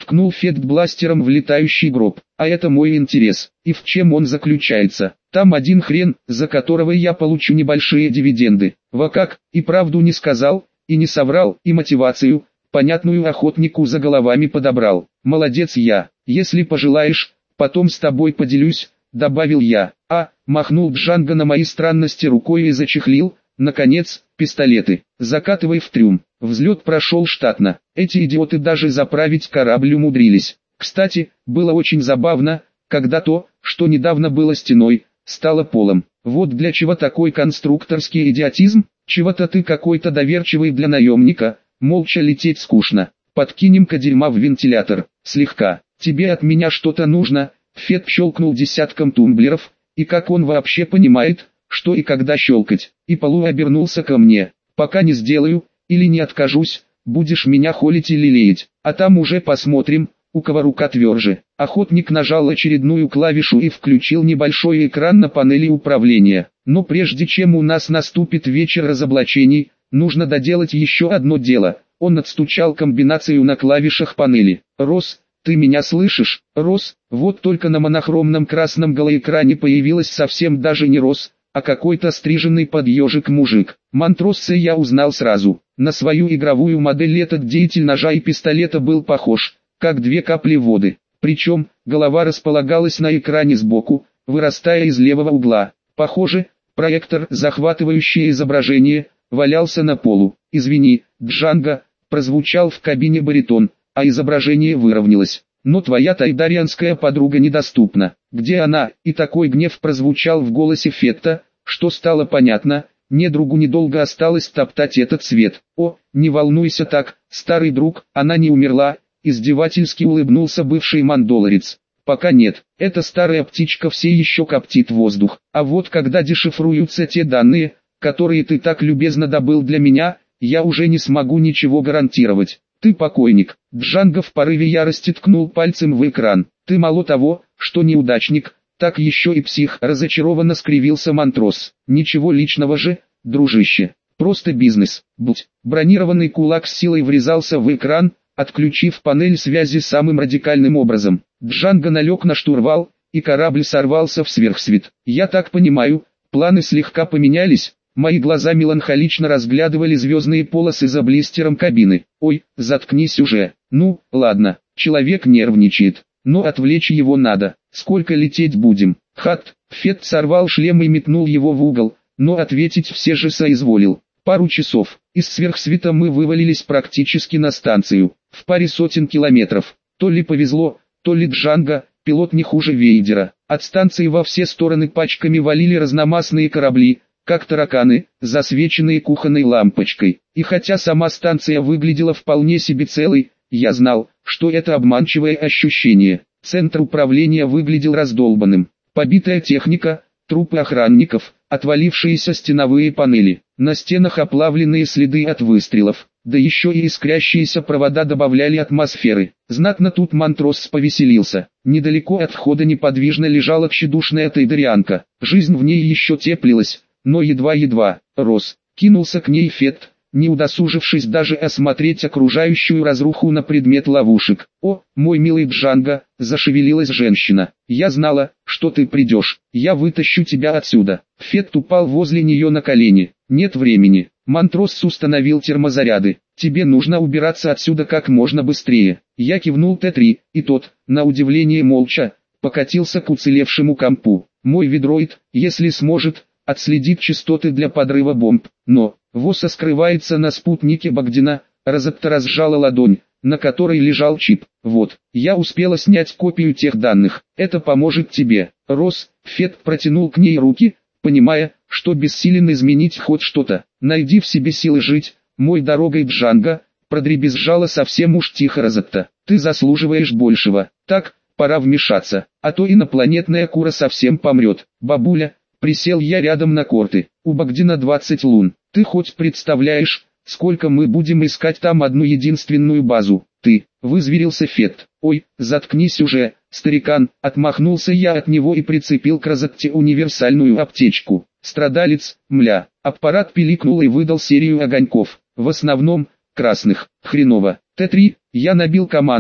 ткнул Фет бластером в летающий гроб. А это мой интерес. И в чем он заключается? Там один хрен, за которого я получу небольшие дивиденды. Во как, и правду не сказал, и не соврал, и мотивацию, понятную охотнику за головами подобрал. Молодец я. Если пожелаешь, потом с тобой поделюсь, добавил я. Махнул Джанго на мои странности рукой и зачехлил. Наконец, пистолеты. Закатывай в трюм. Взлет прошел штатно. Эти идиоты даже заправить корабль умудрились. Кстати, было очень забавно, когда то, что недавно было стеной, стало полом. Вот для чего такой конструкторский идиотизм? Чего-то ты какой-то доверчивый для наемника, молча лететь скучно. Подкинем-ка дерьма в вентилятор, слегка. Тебе от меня что-то нужно? Фет щелкнул десятком тумблеров, и как он вообще понимает, что и когда щелкать. И Полу обернулся ко мне. Пока не сделаю, или не откажусь, будешь меня холить или лелеять. А там уже посмотрим, у кого рука тверже. Охотник нажал очередную клавишу и включил небольшой экран на панели управления. Но прежде чем у нас наступит вечер разоблачений, нужно доделать еще одно дело. Он отстучал комбинацию на клавишах панели. «Рос, ты меня слышишь? Рос?» Вот только на монохромном красном голоэкране появилась совсем даже не Рос, а какой-то стриженный под ежик мужик. Монтросса я узнал сразу. На свою игровую модель этот деятель ножа и пистолета был похож, как две капли воды. Причем, голова располагалась на экране сбоку, вырастая из левого угла. Похоже, проектор, захватывающий изображение, валялся на полу. «Извини, Джанго», прозвучал в кабине баритон, а изображение выровнялось. «Но твоя тайдарианская подруга недоступна. Где она?» И такой гнев прозвучал в голосе Фетта, что стало понятно, недругу недолго осталось топтать этот свет. «О, не волнуйся так, старый друг, она не умерла», издевательски улыбнулся бывший мандолорец. «Пока нет, эта старая птичка все еще коптит воздух. А вот когда дешифруются те данные, которые ты так любезно добыл для меня, я уже не смогу ничего гарантировать. Ты покойник». Джанго в порыве ярости ткнул пальцем в экран. «Ты мало того, что неудачник, так еще и псих», разочарованно скривился Монтрос. «Ничего личного же, дружище. Просто бизнес. Будь». Бронированный кулак с силой врезался в экран, отключив панель связи самым радикальным образом. Джанго налег на штурвал, и корабль сорвался в сверхсвет. «Я так понимаю, планы слегка поменялись». Мои глаза меланхолично разглядывали звездные полосы за блистером кабины. «Ой, заткнись уже». «Ну, ладно, человек нервничает, но отвлечь его надо. Сколько лететь будем?» Фет сорвал шлем и метнул его в угол, но ответить все же соизволил. «Пару часов. Из сверхсвета мы вывалились практически на станцию, в паре сотен километров. То ли повезло, то ли Джанго, пилот не хуже Вейдера. От станции во все стороны пачками валили разномастные корабли, как тараканы, засвеченные кухонной лампочкой. И хотя сама станция выглядела вполне себе целой, я знал, что это обманчивое ощущение. Центр управления выглядел раздолбанным. Побитая техника, трупы охранников, отвалившиеся стеновые панели, на стенах оплавленные следы от выстрелов, да еще и искрящиеся провода добавляли атмосферы. Знатно тут Монтрос повеселился. Недалеко от входа неподвижно лежала тщедушная тайдарианка. Жизнь в ней еще теплилась, но едва-едва. Рос кинулся к ней Фет, не удосужившись даже осмотреть окружающую разруху на предмет ловушек. «О, мой милый Джанго», зашевелилась женщина, «я знала, что ты придешь, я вытащу тебя отсюда». Фет упал возле нее на колени. «Нет времени». Монтрос установил термозаряды. «Тебе нужно убираться отсюда как можно быстрее». Я кивнул Т-3, и тот, на удивление молча, покатился к уцелевшему компу. Мой ведроид, если сможет, отследит частоты для подрыва бомб, но ВОСа скрывается на спутнике Богдина. Розетта разжала ладонь, на которой лежал чип. «Вот, я успела снять копию тех данных, это поможет тебе». Рос, Фет протянул к ней руки, понимая, что бессилен изменить хоть что-то. «Найди в себе силы жить, мой дорогой Джанго», продребезжала совсем уж тихо Розетта. «Ты заслуживаешь большего. Так, пора вмешаться, а то инопланетная кура совсем помрет». «Бабуля», присел я рядом на корты, «у Богдина 20 лун. Ты хоть представляешь, сколько мы будем искать там одну единственную базу?» «Ты», вызверился Фет. «Ой, заткнись уже, старикан», отмахнулся я от него и прицепил к Розетте универсальную аптечку. «Страдалец, мля». Аппарат пиликнул и выдал серию огоньков, в основном красных. «Хреново». Т-3, я набил команду,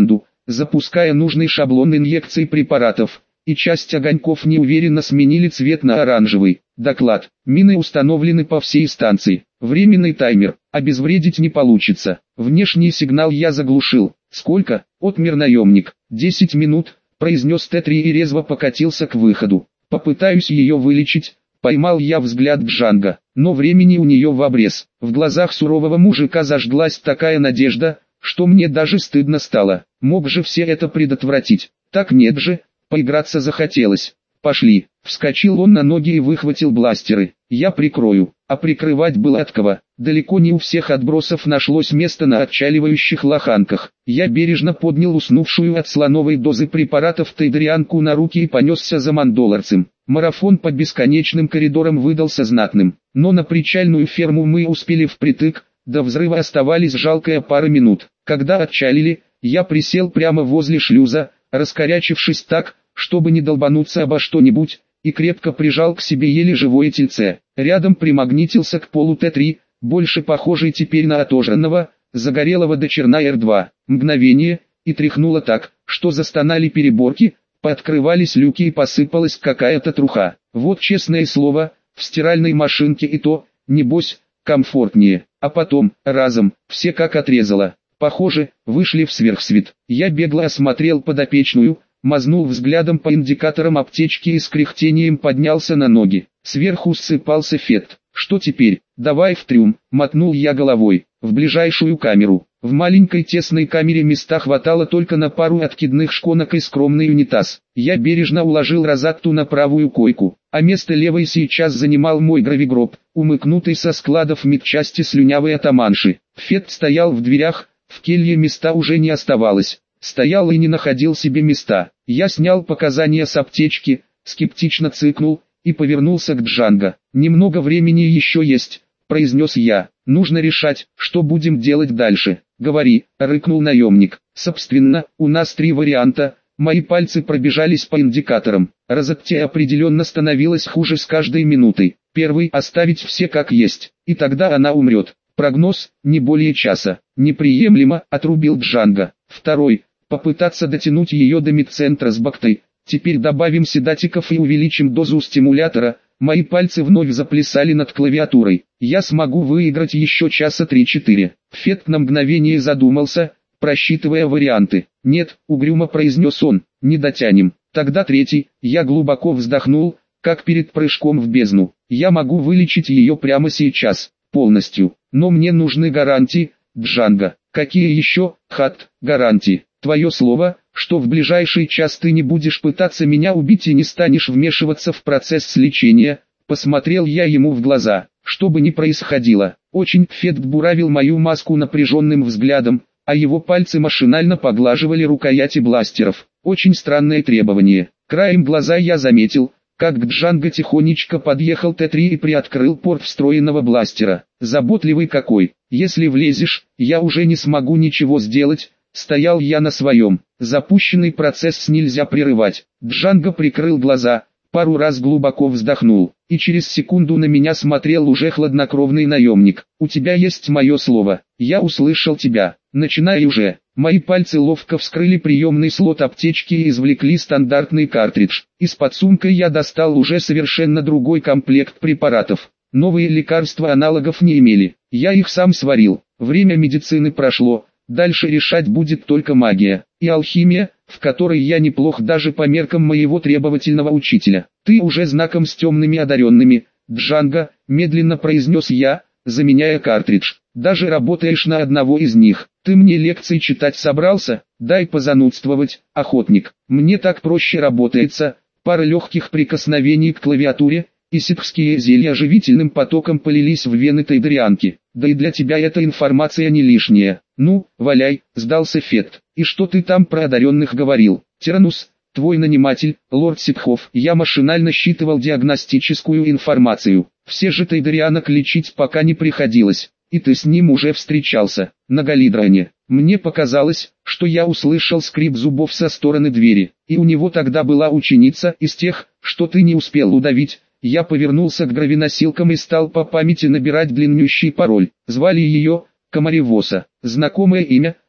запуская нужный шаблон инъекций препаратов, и часть огоньков неуверенно сменили цвет на оранжевый. Доклад. Мины установлены по всей станции. Временный таймер. Обезвредить не получится. Внешний сигнал я заглушил. Сколько? Отмер наемник. 10 минут, произнес Т-3 и резво покатился к выходу. Попытаюсь ее вылечить. Поймал я взгляд Джанго, но времени у нее в обрез. В глазах сурового мужика зажглась такая надежда, что мне даже стыдно стало. Мог же все это предотвратить. Так нет же, поиграться захотелось. Пошли. Вскочил он на ноги и выхватил бластеры. Я прикрою. А прикрывать было от кого. Далеко не у всех отбросов нашлось место на отчаливающих лоханках. Я бережно поднял уснувшую от слоновой дозы препаратов тайдрианку на руки и понесся за мандоларцем. Марафон по бесконечным коридорам выдался знатным. Но на причальную ферму мы успели впритык, до взрыва оставались жалкая пара минут. Когда отчалили, я присел прямо возле шлюза, раскорячившись так, чтобы не долбануться обо что-нибудь, и крепко прижал к себе еле живое тельце. Рядом примагнитился к полу Т-3, больше похожий теперь на отожранного, загорелого до черна Р-2. Мгновение, и тряхнуло так, что застонали переборки, пооткрывались люки и посыпалась какая-то труха. Вот честное слово, в стиральной машинке и то, небось, комфортнее. А потом, разом, все как отрезало. Похоже, вышли в сверхсвет. Я бегло осмотрел подопечную, мазнул взглядом по индикаторам аптечки и с кряхтением поднялся на ноги. Сверху ссыпался Фет. Что теперь? Давай в трюм, мотнул я головой, в ближайшую камеру. В маленькой тесной камере места хватало только на пару откидных шконок и скромный унитаз. Я бережно уложил Розатту на правую койку, а место левой сейчас занимал мой гравигроб, умыкнутый со складов медчасти слюнявой атаманши. Фет стоял в дверях, в келье места уже не оставалось. Стоял и не находил себе места. Я снял показания с аптечки, скептично цыкнул, и повернулся к Джанго. «Немного времени еще есть», — произнес я. «Нужно решать, что будем делать дальше». «Говори», — рыкнул наемник. «Собственно, у нас 3 варианта». Мои пальцы пробежались по индикаторам. Розатте определенно становилось хуже с каждой минутой. Первый — оставить все как есть, и тогда она умрет. Прогноз — не более часа. «Неприемлемо», — отрубил Джанго. Второй — попытаться дотянуть ее до медцентра с Бактой. Теперь добавим седатиков и увеличим дозу стимулятора. Мои пальцы вновь заплясали над клавиатурой. Я смогу выиграть еще часа 3-4. Фет на мгновение задумался, просчитывая варианты. «Нет», — угрюмо произнес он, — «не дотянем». Тогда третий. Я глубоко вздохнул, как перед прыжком в бездну. Я могу вылечить ее прямо сейчас, полностью. Но мне нужны гарантии, Джанго. Какие еще, Хат, гарантии? Твое слово, что в ближайший час ты не будешь пытаться меня убить и не станешь вмешиваться в процесс лечения. Посмотрел я ему в глаза. Что бы ни происходило, очень Фет буравил мою маску напряженным взглядом, а его пальцы машинально поглаживали рукояти бластеров. Очень странное требование. Краем глаза я заметил, как к Джанго тихонечко подъехал Т-3 и приоткрыл порт встроенного бластера. Заботливый какой. Если влезешь, я уже не смогу ничего сделать. Стоял я на своем. Запущенный процесс нельзя прерывать. Джанго прикрыл глаза, пару раз глубоко вздохнул, и через секунду на меня смотрел уже хладнокровный наемник. «У тебя есть мое слово. Я услышал тебя. Начинай уже». Мои пальцы ловко вскрыли приемный слот аптечки и извлекли стандартный картридж. Из-под сумки я достал уже совершенно другой комплект препаратов. Новые лекарства аналогов не имели. Я их сам сварил. Время медицины прошло. Дальше решать будет только магия и алхимия, в которой я неплох даже по меркам моего требовательного учителя. «Ты уже знаком с темными одаренными, Джанго», медленно произнес я, заменяя картридж. «Даже работаешь на одного из них. Ты мне лекции читать собрался? Дай позанудствовать, охотник. Мне так проще работается». Пара легких прикосновений к клавиатуре, и ситхские зелья живительным потоком полились в вены тайдрианки. «Да и для тебя эта информация не лишняя». «Ну, валяй», — сдался Фет. «И что ты там про одаренных говорил?» «Тиранус, твой наниматель, лорд Ситхов». Я машинально считывал диагностическую информацию. Все же тайдрианок лечить пока не приходилось. И ты с ним уже встречался, на Галидроне. Мне показалось, что я услышал скрип зубов со стороны двери. И у него тогда была ученица из тех, что ты не успел удавить. Я повернулся к гравиносилкам и стал по памяти набирать длиннющий пароль. Звали ее Комаривоса. Знакомое имя,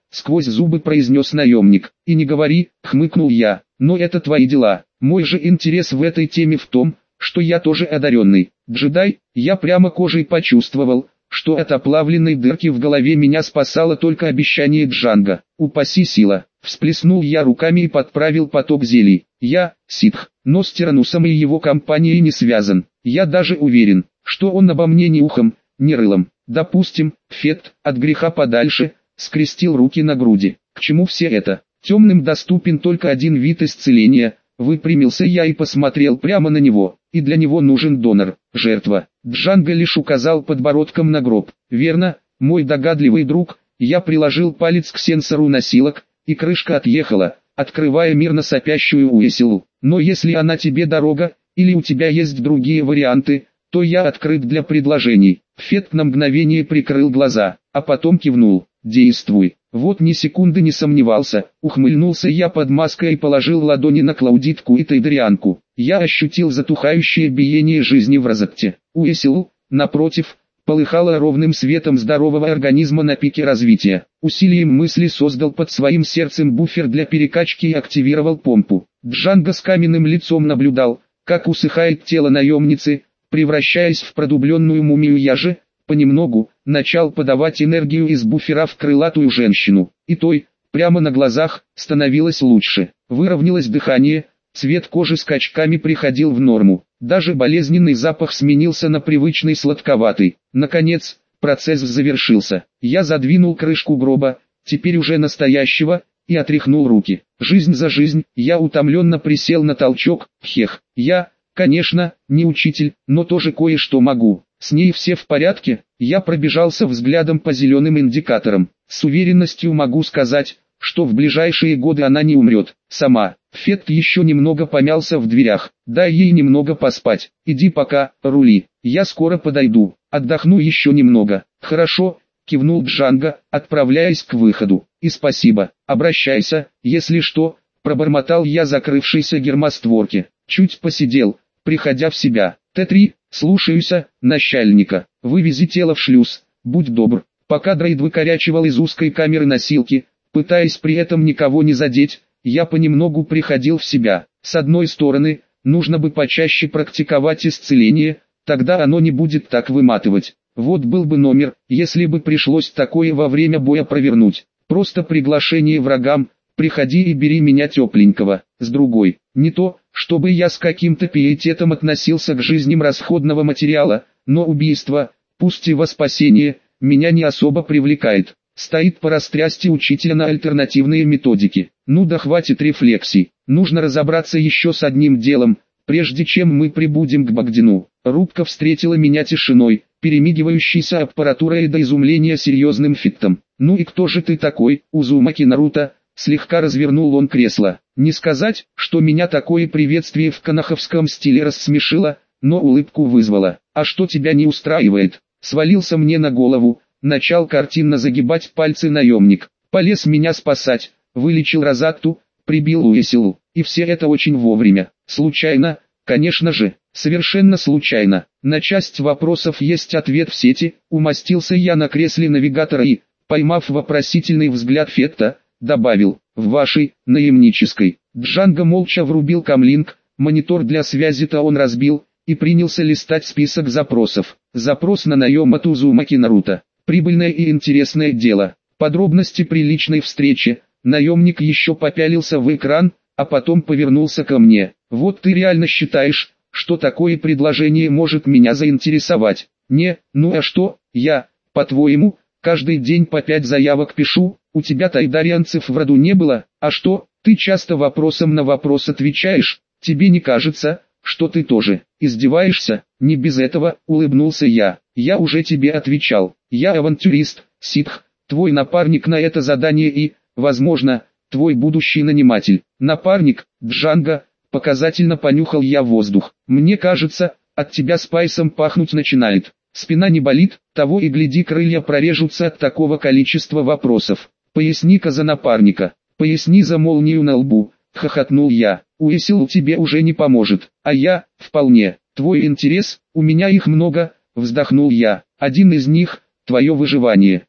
сквозь зубы произнес наемник. И не говори, хмыкнул я, но это твои дела. Мой же интерес в этой теме в том, что я тоже одаренный джедай. Я прямо кожей почувствовал, что от оплавленной дырки в голове меня спасало только обещание Джанго. Упаси сила. Всплеснул я руками и подправил поток зелий. Я, ситх, но с Тиранусом и его компанией не связан. Я даже уверен, что он обо мне ни ухом, ни рылом. Допустим, Фет, от греха подальше, скрестил руки на груди. К чему все это? Темным доступен только один вид исцеления. Выпрямился я и посмотрел прямо на него. И для него нужен донор, жертва. Джанго лишь указал подбородком на гроб. Верно, мой догадливый друг. Я приложил палец к сенсору носилок, и крышка отъехала, открывая мирно сопящую Уэсилу. Но если она тебе дорога, или у тебя есть другие варианты, то я открыт для предложений. Фет на мгновение прикрыл глаза, а потом кивнул. Действуй. Вот ни секунды не сомневался, ухмыльнулся я под маской и положил ладони на Клаудитку и Тайдрианку. Я ощутил затухающее биение жизни в Розакте. Уэсилу, напротив, полыхала ровным светом здорового организма на пике развития. Усилием мысли создал под своим сердцем буфер для перекачки и активировал помпу. Джанго с каменным лицом наблюдал, как усыхает тело наемницы, превращаясь в продубленную мумию. Я же, понемногу, начал подавать энергию из буфера в крылатую женщину. И той, прямо на глазах, становилось лучше. Выровнялось дыхание, цвет кожи скачками приходил в норму. Даже болезненный запах сменился на привычный сладковатый. Наконец, процесс завершился. Я задвинул крышку гроба, теперь уже настоящего, и отряхнул руки. Жизнь за жизнь. Я утомленно присел на толчок. Хех. Я, конечно, не учитель, но тоже кое-что могу. С ней все в порядке. Я пробежался взглядом по зеленым индикаторам. С уверенностью могу сказать, что в ближайшие годы она не умрет сама. Фет еще немного помялся в дверях. Дай ей немного поспать. Иди пока, рули. Я скоро подойду. Отдохну еще немного. Хорошо, кивнул Джанго, отправляясь к выходу. И спасибо. Обращайся, если что, пробормотал я закрывшейся гермостворке. Чуть посидел, приходя в себя. Т3, слушаюся, начальника. Вывези тело в шлюз. Будь добр. Пока дроид выкорячивал из узкой камеры носилки, пытаясь при этом никого не задеть, я понемногу приходил в себя. С одной стороны, нужно бы почаще практиковать исцеление, тогда оно не будет так выматывать. Вот был бы номер, если бы пришлось такое во время боя провернуть. Просто приглашение врагам, приходи и бери меня тепленького. С другой, не то, чтобы я с каким-то пиететом относился к жизням расходного материала, но убийство, пусть и во спасение, меня не особо привлекает. Стоит по растрясти учителя на альтернативные методики. Ну да хватит рефлексий. Нужно разобраться еще с одним делом, прежде чем мы прибудем к Багдину. Рубка встретила меня тишиной, перемигивающейся аппаратурой и до изумления серьезным фиттом. Ну и кто же ты такой, Узумаки Наруто? Слегка развернул он кресло. Не сказать, что меня такое приветствие в канаховском стиле рассмешило, но улыбку вызвало. А что тебя не устраивает? Свалился мне на голову. Начал картинно загибать пальцы наемник. Полез меня спасать, вылечил Розатту, прибил Уэсилу. И все это очень вовремя. Случайно, конечно же, совершенно случайно. На часть вопросов есть ответ в сети. Умостился я на кресле навигатора и, поймав вопросительный взгляд Фетта, добавил: в вашей, наемнической. Джанго молча врубил камлинг, монитор для связи-то он разбил, и принялся листать список запросов. Запрос на наем от Узумаки Наруто. Прибыльное и интересное дело. Подробности при личной встрече. Наемник еще попялился в экран, а потом повернулся ко мне. Вот ты реально считаешь, что такое предложение может меня заинтересовать? Не, ну а что, я, по-твоему, каждый день по 5 заявок пишу, у тебя тайдарианцев в роду не было, а что, ты часто вопросом на вопрос отвечаешь, тебе не кажется, что ты тоже издеваешься? Не без этого, улыбнулся я. Я уже тебе отвечал. Я авантюрист, ситх, твой напарник на это задание и, возможно, твой будущий наниматель. Напарник, Джанго, показательно понюхал я воздух. Мне кажется, от тебя спайсом пахнуть начинает. Спина не болит, того и гляди крылья прорежутся от такого количества вопросов. Поясни-ка за напарника, поясни за молнию на лбу, хохотнул я. Уэсил тебе уже не поможет, а я, вполне. Твой интерес, у меня их много, вздохнул я. Один из них, твое выживание.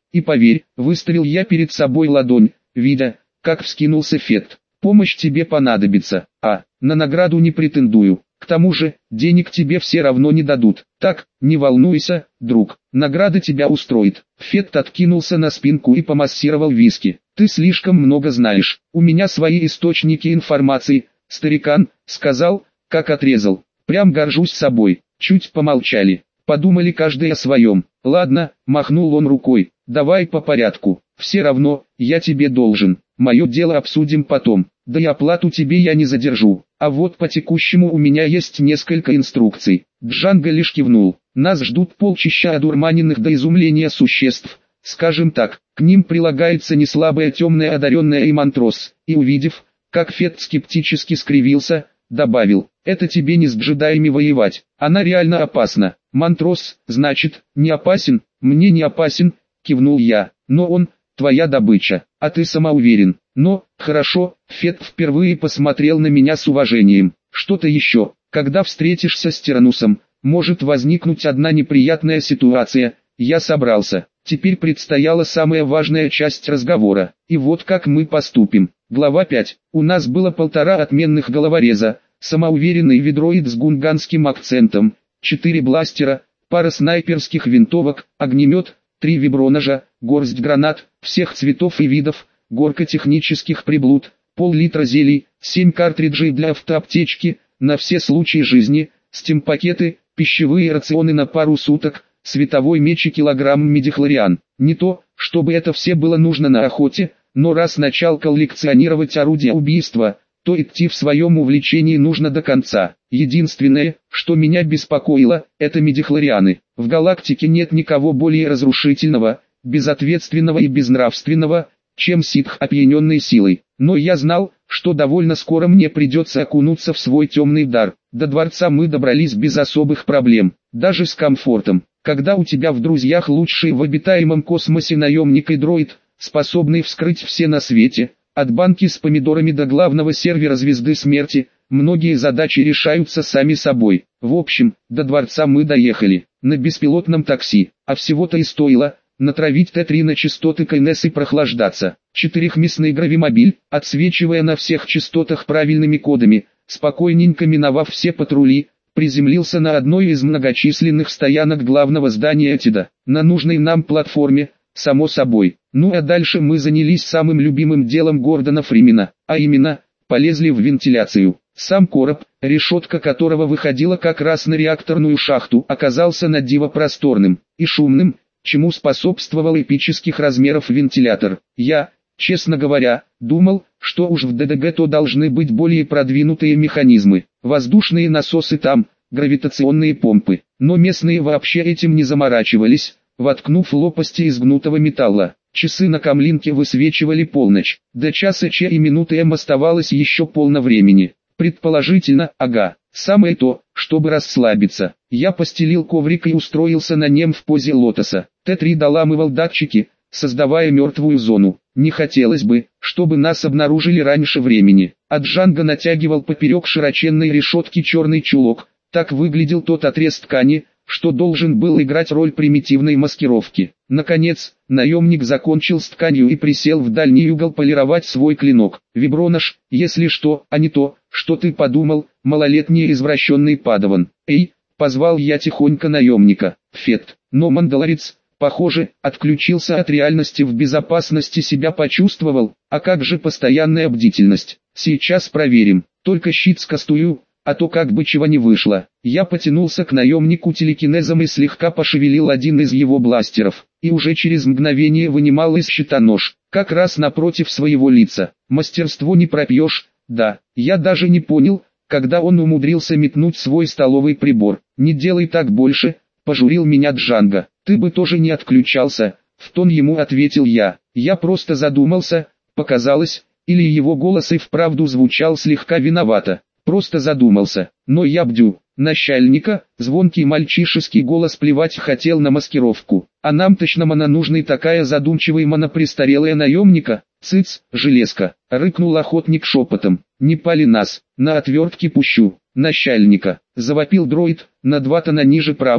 И поверь, выставил я перед собой ладонь, видя, как вскинулся Фет. Помощь тебе понадобится, а на награду не претендую. К тому же, денег тебе все равно не дадут. Так, не волнуйся, друг, награда тебя устроит. Фет откинулся на спинку и помассировал виски. Ты слишком много знаешь. У меня свои источники информации, старикан, сказал, как отрезал. Прям горжусь собой. Чуть помолчали. Подумали каждый о своем. Ладно, махнул он рукой. Давай по порядку. Все равно, я тебе должен. Мое дело обсудим потом. Да и оплату тебе я не задержу. А вот по текущему у меня есть несколько инструкций. Джанго лишь кивнул. Нас ждут полчища одурманенных до изумления существ. Скажем так, к ним прилагается неслабая темная одаренная и Монтрос. И увидев, как Фет скептически скривился, добавил, это тебе не с джедаями воевать. Она реально опасна. Монтрос, значит, не опасен? Мне не опасен, кивнул я. Но он, твоя добыча, а ты самоуверен. Но, хорошо, Фет впервые посмотрел на меня с уважением. Что-то еще, когда встретишься с Тиранусом, может возникнуть одна неприятная ситуация. Я собрался. Теперь предстояла самая важная часть разговора. И вот как мы поступим. Глава 5. У нас было 1,5 отменных головореза, самоуверенный ведроид с гунганским акцентом, 4 бластера, пара снайперских винтовок, огнемет, 3 виброножа, горсть гранат, всех цветов и видов, горка технических приблуд, пол-литра зелий, 7 картриджей для автоаптечки, на все случаи жизни, стимпакеты, пищевые рационы на пару суток, световой меч и килограмм медихлориан. Не то, чтобы это все было нужно на охоте, но раз начал коллекционировать орудия убийства, то идти в своем увлечении нужно до конца. Единственное, что меня беспокоило, это медихлорианы. В галактике нет никого более разрушительного, безответственного и безнравственного, чем ситх, опьяненный силой. Но я знал, что довольно скоро мне придется окунуться в свой темный дар. До дворца мы добрались без особых проблем, даже с комфортом. Когда у тебя в друзьях лучший в обитаемом космосе наемник и дроид, способный вскрыть все на свете, от банки с помидорами до главного сервера Звезды Смерти, многие задачи решаются сами собой. В общем, до дворца мы доехали, на беспилотном такси, а всего-то и стоило натравить Т-3 на частоты КНС и прохлаждаться. Четырехместный гравимобиль, отсвечивая на всех частотах правильными кодами, спокойненько миновав все патрули, приземлился на одной из многочисленных стоянок главного здания ТИДа, на нужной нам платформе, само собой. Ну а дальше мы занялись самым любимым делом Гордона Фримена, а именно, полезли в вентиляцию. Сам короб, решетка которого выходила как раз на реакторную шахту, оказался на диво просторным и шумным, чему способствовал эпических размеров вентилятор. Я, честно говоря, думал, что уж в ДДГ то должны быть более продвинутые механизмы, воздушные насосы там, гравитационные помпы, но местные вообще этим не заморачивались, воткнув лопасти из гнутого металла. Часы на камлинке высвечивали полночь, до часа Ч и минуты М оставалось еще полно времени. Предположительно, ага, самое то, чтобы расслабиться. Я постелил коврик и устроился на нем в позе лотоса. Т-3 доламывал датчики, создавая мертвую зону. Не хотелось бы, чтобы нас обнаружили раньше времени. А Джанго натягивал поперек широченной решетки черный чулок. Так выглядел тот отрез ткани, что должен был играть роль примитивной маскировки. Наконец, наемник закончил с тканью и присел в дальний угол полировать свой клинок. Вибронож, если что, а не то, что ты подумал, малолетний извращенный падаван. Эй, позвал я тихонько наемника. Фет, но мандалорец, похоже, отключился от реальности, в безопасности себя почувствовал. А как же постоянная бдительность? Сейчас проверим, только щит скастую, а то как бы чего не вышло. Я потянулся к наемнику телекинезом и слегка пошевелил один из его бластеров, и уже через мгновение вынимал из щита нож, как раз напротив своего лица. Мастерство не пропьешь, да, я даже не понял, когда он умудрился метнуть свой столовый прибор. Не делай так больше, пожурил меня Джанго. Ты бы тоже не отключался, в тон ему ответил я. Я просто задумался, показалось, или его голос и вправду звучал слегка виновато. Просто задумался, но я бдю. Начальника, звонкий мальчишеский голос плевать хотел на маскировку. А нам точно нужна такая задумчивая престарелая наемника. Цыц, железка, рыкнул охотник шепотом. Не пали нас, на отвертки пущу. Начальника, завопил дроид, на 2 тона ниже правда,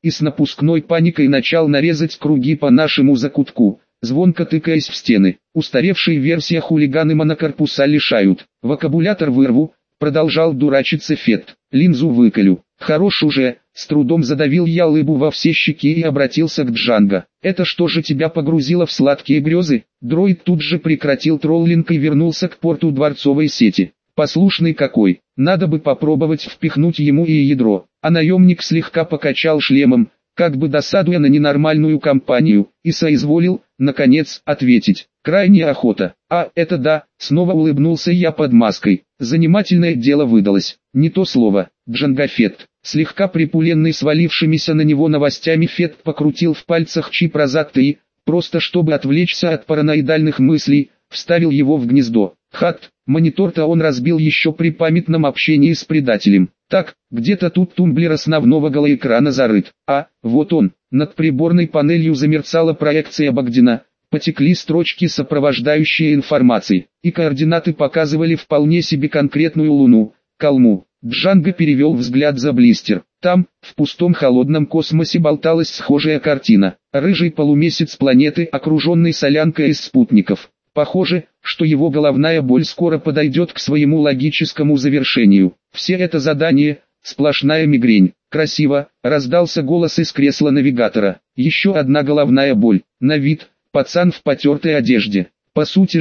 и с напускной паникой начал нарезать круги по нашему закутку, звонко тыкаясь в стены. Устаревшие версии хулиганы монокорпуса лишают. Вокабулятор вырву, продолжал дурачиться Фет. Линзу выколю. Хорош уже, с трудом задавил я улыбу во все щеки и обратился к Джанго. Это что же тебя погрузило в сладкие грезы? Дроид тут же прекратил троллинг и вернулся к порту дворцовой сети. Послушный какой, надо бы попробовать впихнуть ему и ядро. А наемник слегка покачал шлемом, как бы досадуя на ненормальную компанию, и соизволил, наконец, ответить. Крайняя охота. А, это да, снова улыбнулся я под маской. Занимательное дело выдалось. Не то слово. Джанго Фет. Слегка припуленный свалившимися на него новостями, Фет покрутил в пальцах чип Розатта и, просто чтобы отвлечься от параноидальных мыслей, вставил его в гнездо. Хат, монитор-то он разбил еще при памятном общении с предателем. Так, где-то тут тумблер основного голоэкрана зарыт. А, вот он. Над приборной панелью замерцала проекция Богдина. Потекли строчки сопровождающие информации, и координаты показывали вполне себе конкретную Луну, Калму. Джанго перевел взгляд за блистер. Там, в пустом холодном космосе болталась схожая картина. Рыжий полумесяц планеты, окруженный солянкой из спутников. Похоже, что его головная боль скоро подойдет к своему логическому завершению. Все это задание – сплошная мигрень. Красиво, раздался голос из кресла навигатора. Еще одна головная боль. На вид – пацан в потертой одежде. По сути,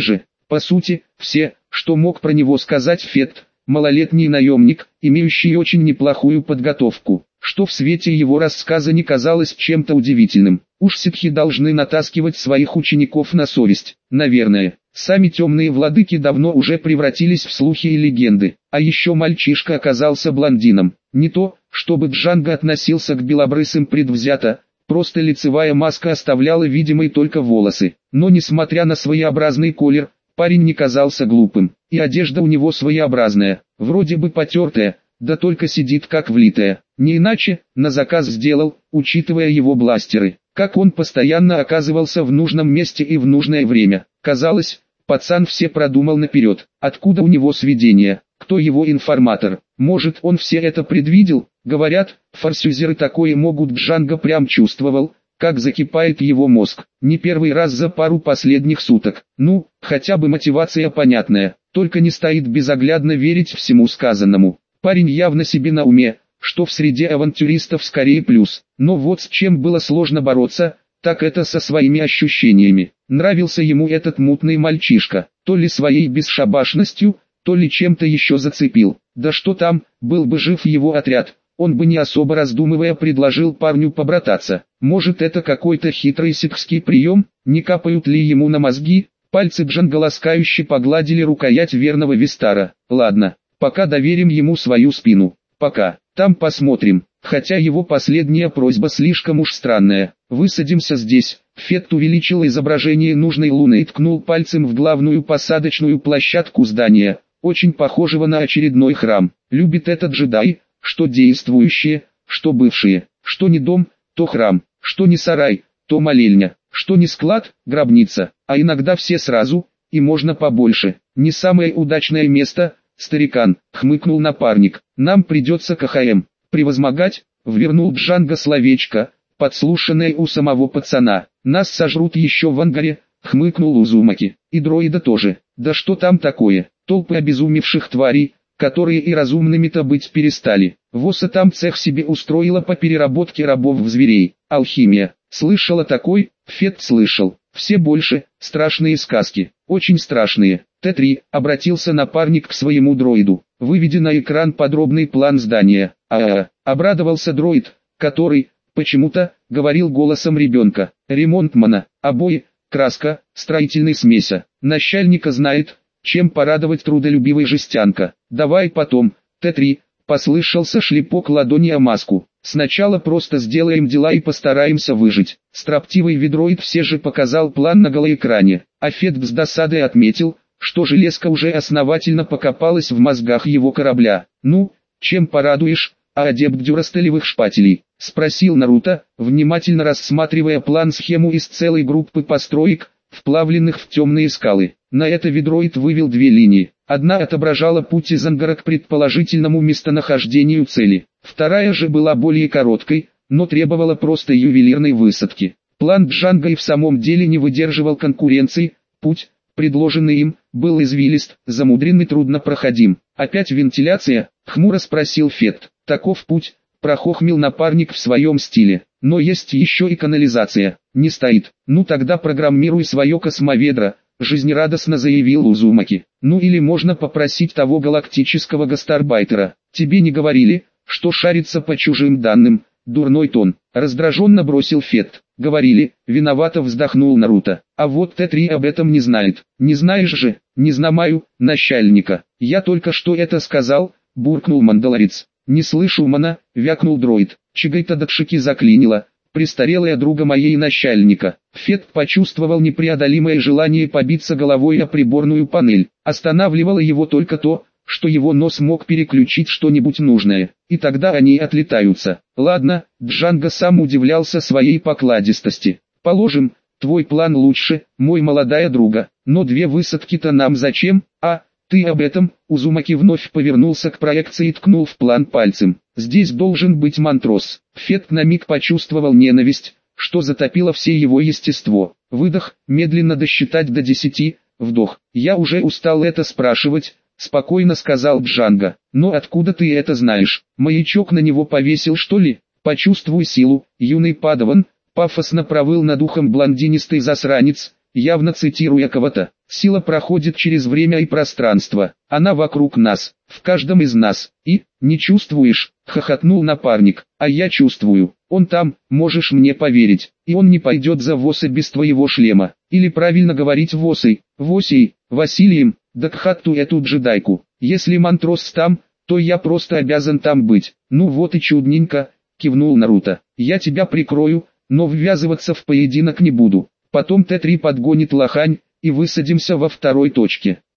все, что мог про него сказать Фет, малолетний наемник, имеющий очень неплохую подготовку, что в свете его рассказа не казалось чем-то удивительным. Уж ситхи должны натаскивать своих учеников на совесть, наверное. Сами темные владыки давно уже превратились в слухи и легенды, а еще мальчишка оказался блондином. Не то, чтобы Джанго относился к белобрысым предвзято, просто лицевая маска оставляла видимой только волосы. Но несмотря на своеобразный колер, парень не казался глупым, и одежда у него своеобразная, вроде бы потертая, да только сидит как влитая. Не иначе, на заказ сделал, учитывая его бластеры. Как он постоянно оказывался в нужном месте и в нужное время. Казалось, пацан все продумал наперед. Откуда у него сведения? Кто его информатор? Может, он все это предвидел? Говорят, форсюзеры такое могут. Джанго прям чувствовал, как закипает его мозг. Не первый раз за пару последних суток. Ну, хотя бы мотивация понятная. Только не стоит безоглядно верить всему сказанному. Парень явно себе на уме, что в среде авантюристов скорее плюс. Но вот с чем было сложно бороться, так это со своими ощущениями. Нравился ему этот мутный мальчишка, то ли своей бесшабашностью, то ли чем-то еще зацепил. Да что там, был бы жив его отряд, он бы не особо раздумывая предложил парню побрататься. Может, это какой-то хитрый ситхский прием, не капают ли ему на мозги? Пальцы Джанго ласкающе погладили рукоять верного Вистара. Ладно, пока доверим ему свою спину. Пока, там посмотрим. Хотя его последняя просьба слишком уж странная. Высадимся здесь. Фет увеличил изображение нужной луны и ткнул пальцем в главную посадочную площадку здания, очень похожего на очередной храм. Любит этот джедай, что действующие, что бывшие, что не дом, то храм, что не сарай, то молельня, что не склад, гробница, а иногда все сразу, и можно побольше. Не самое удачное место, старикан, хмыкнул напарник. Нам придется КХМ превозмогать, ввернул Джанго словечко, подслушанное у самого пацана. Нас сожрут еще в ангаре, хмыкнул Узумаки. И дроида тоже. Да что там такое? Толпы обезумевших тварей, которые и разумными-то быть перестали. ВОСа там цех себе устроила по переработке рабов в зверей. Алхимия. Слышала такой? Фет слышал. Все больше, страшные сказки. Очень страшные. Т-3, обратился напарник к своему дроиду. Выведи на экран подробный план здания. Обрадовался дроид, который, почему-то, говорил голосом ребенка. Ремонтмана, обои, краска, строительный смеся. Начальника знает, чем порадовать трудолюбивый жестянка. Давай потом, Т-3, послышался шлепок ладони о маску. Сначала просто сделаем дела и постараемся выжить. Строптивый ведроид все же показал план на голоэкране. А Фет с досадой отметил, что железка уже основательно покопалась в мозгах его корабля. «Ну, чем порадуешь, адепт дюрастелевых шпателей?» — спросил Наруто, внимательно рассматривая план-схему из целой группы построек, вплавленных в темные скалы. На это ведроид вывел две линии. Одна отображала путь из ангара к предположительному местонахождению цели. Вторая же была более короткой, но требовало просто ювелирной высадки. План Джанго и в самом деле не выдерживал конкуренции, путь, предложенный им, был извилист, замудрен и труднопроходим. «Опять вентиляция?» — хмуро спросил Фет. «Таков путь», — прохохмил напарник в своем стиле. «Но есть еще и канализация». «Не стоит». «Ну тогда программируй свое космоведро», — жизнерадостно заявил Узумаки. «Ну или можно попросить того галактического гастарбайтера. Тебе не говорили, что шарится по чужим данным?» «Дурной тон», — раздраженно бросил Фет. «Говорили», — виновато вздохнул Наруто. «А вот Т3 об этом не знает». «Не знаешь же?» «Не знаю, начальника». «Я только что это сказал», — буркнул Мандалорец. «Не слышу, Мана», — вякнул дроид. «Чигай-то дакшики заклинило. Престарелая друга моей начальника». Фет почувствовал непреодолимое желание побиться головой о приборную панель. Останавливало его только то, что его нос мог переключить что-нибудь нужное, и тогда они отлетаются. Ладно, Джанго сам удивлялся своей покладистости. «Положим, твой план лучше, мой молодая друга, но две высадки-то нам зачем, а?» «Ты об этом?» Узумаки вновь повернулся к проекции и ткнул в план пальцем. «Здесь должен быть Монтрос». Фет на миг почувствовал ненависть, что затопило все его естество. Выдох, медленно досчитать до 10, вдох. «Я уже устал это спрашивать», — спокойно сказал Джанго. «Но откуда ты это знаешь? Маячок на него повесил, что ли? Почувствуй силу, юный падаван», — пафосно провыл над ухом блондинистый засранец, явно цитируя кого-то. «Сила проходит через время и пространство. Она вокруг нас, в каждом из нас. И, не чувствуешь?» — хохотнул напарник. «А я чувствую. Он там, можешь мне поверить. И он не пойдет за Восой без твоего шлема. Или правильно говорить Восой, Восей, Василием, Дакхатту эту джедайку. Если Монтрос там, то я просто обязан там быть». «Ну вот и чудненько», — кивнул Наруто. «Я тебя прикрою, но ввязываться в поединок не буду. Потом Т3 подгонит лохань, и высадимся во второй точке».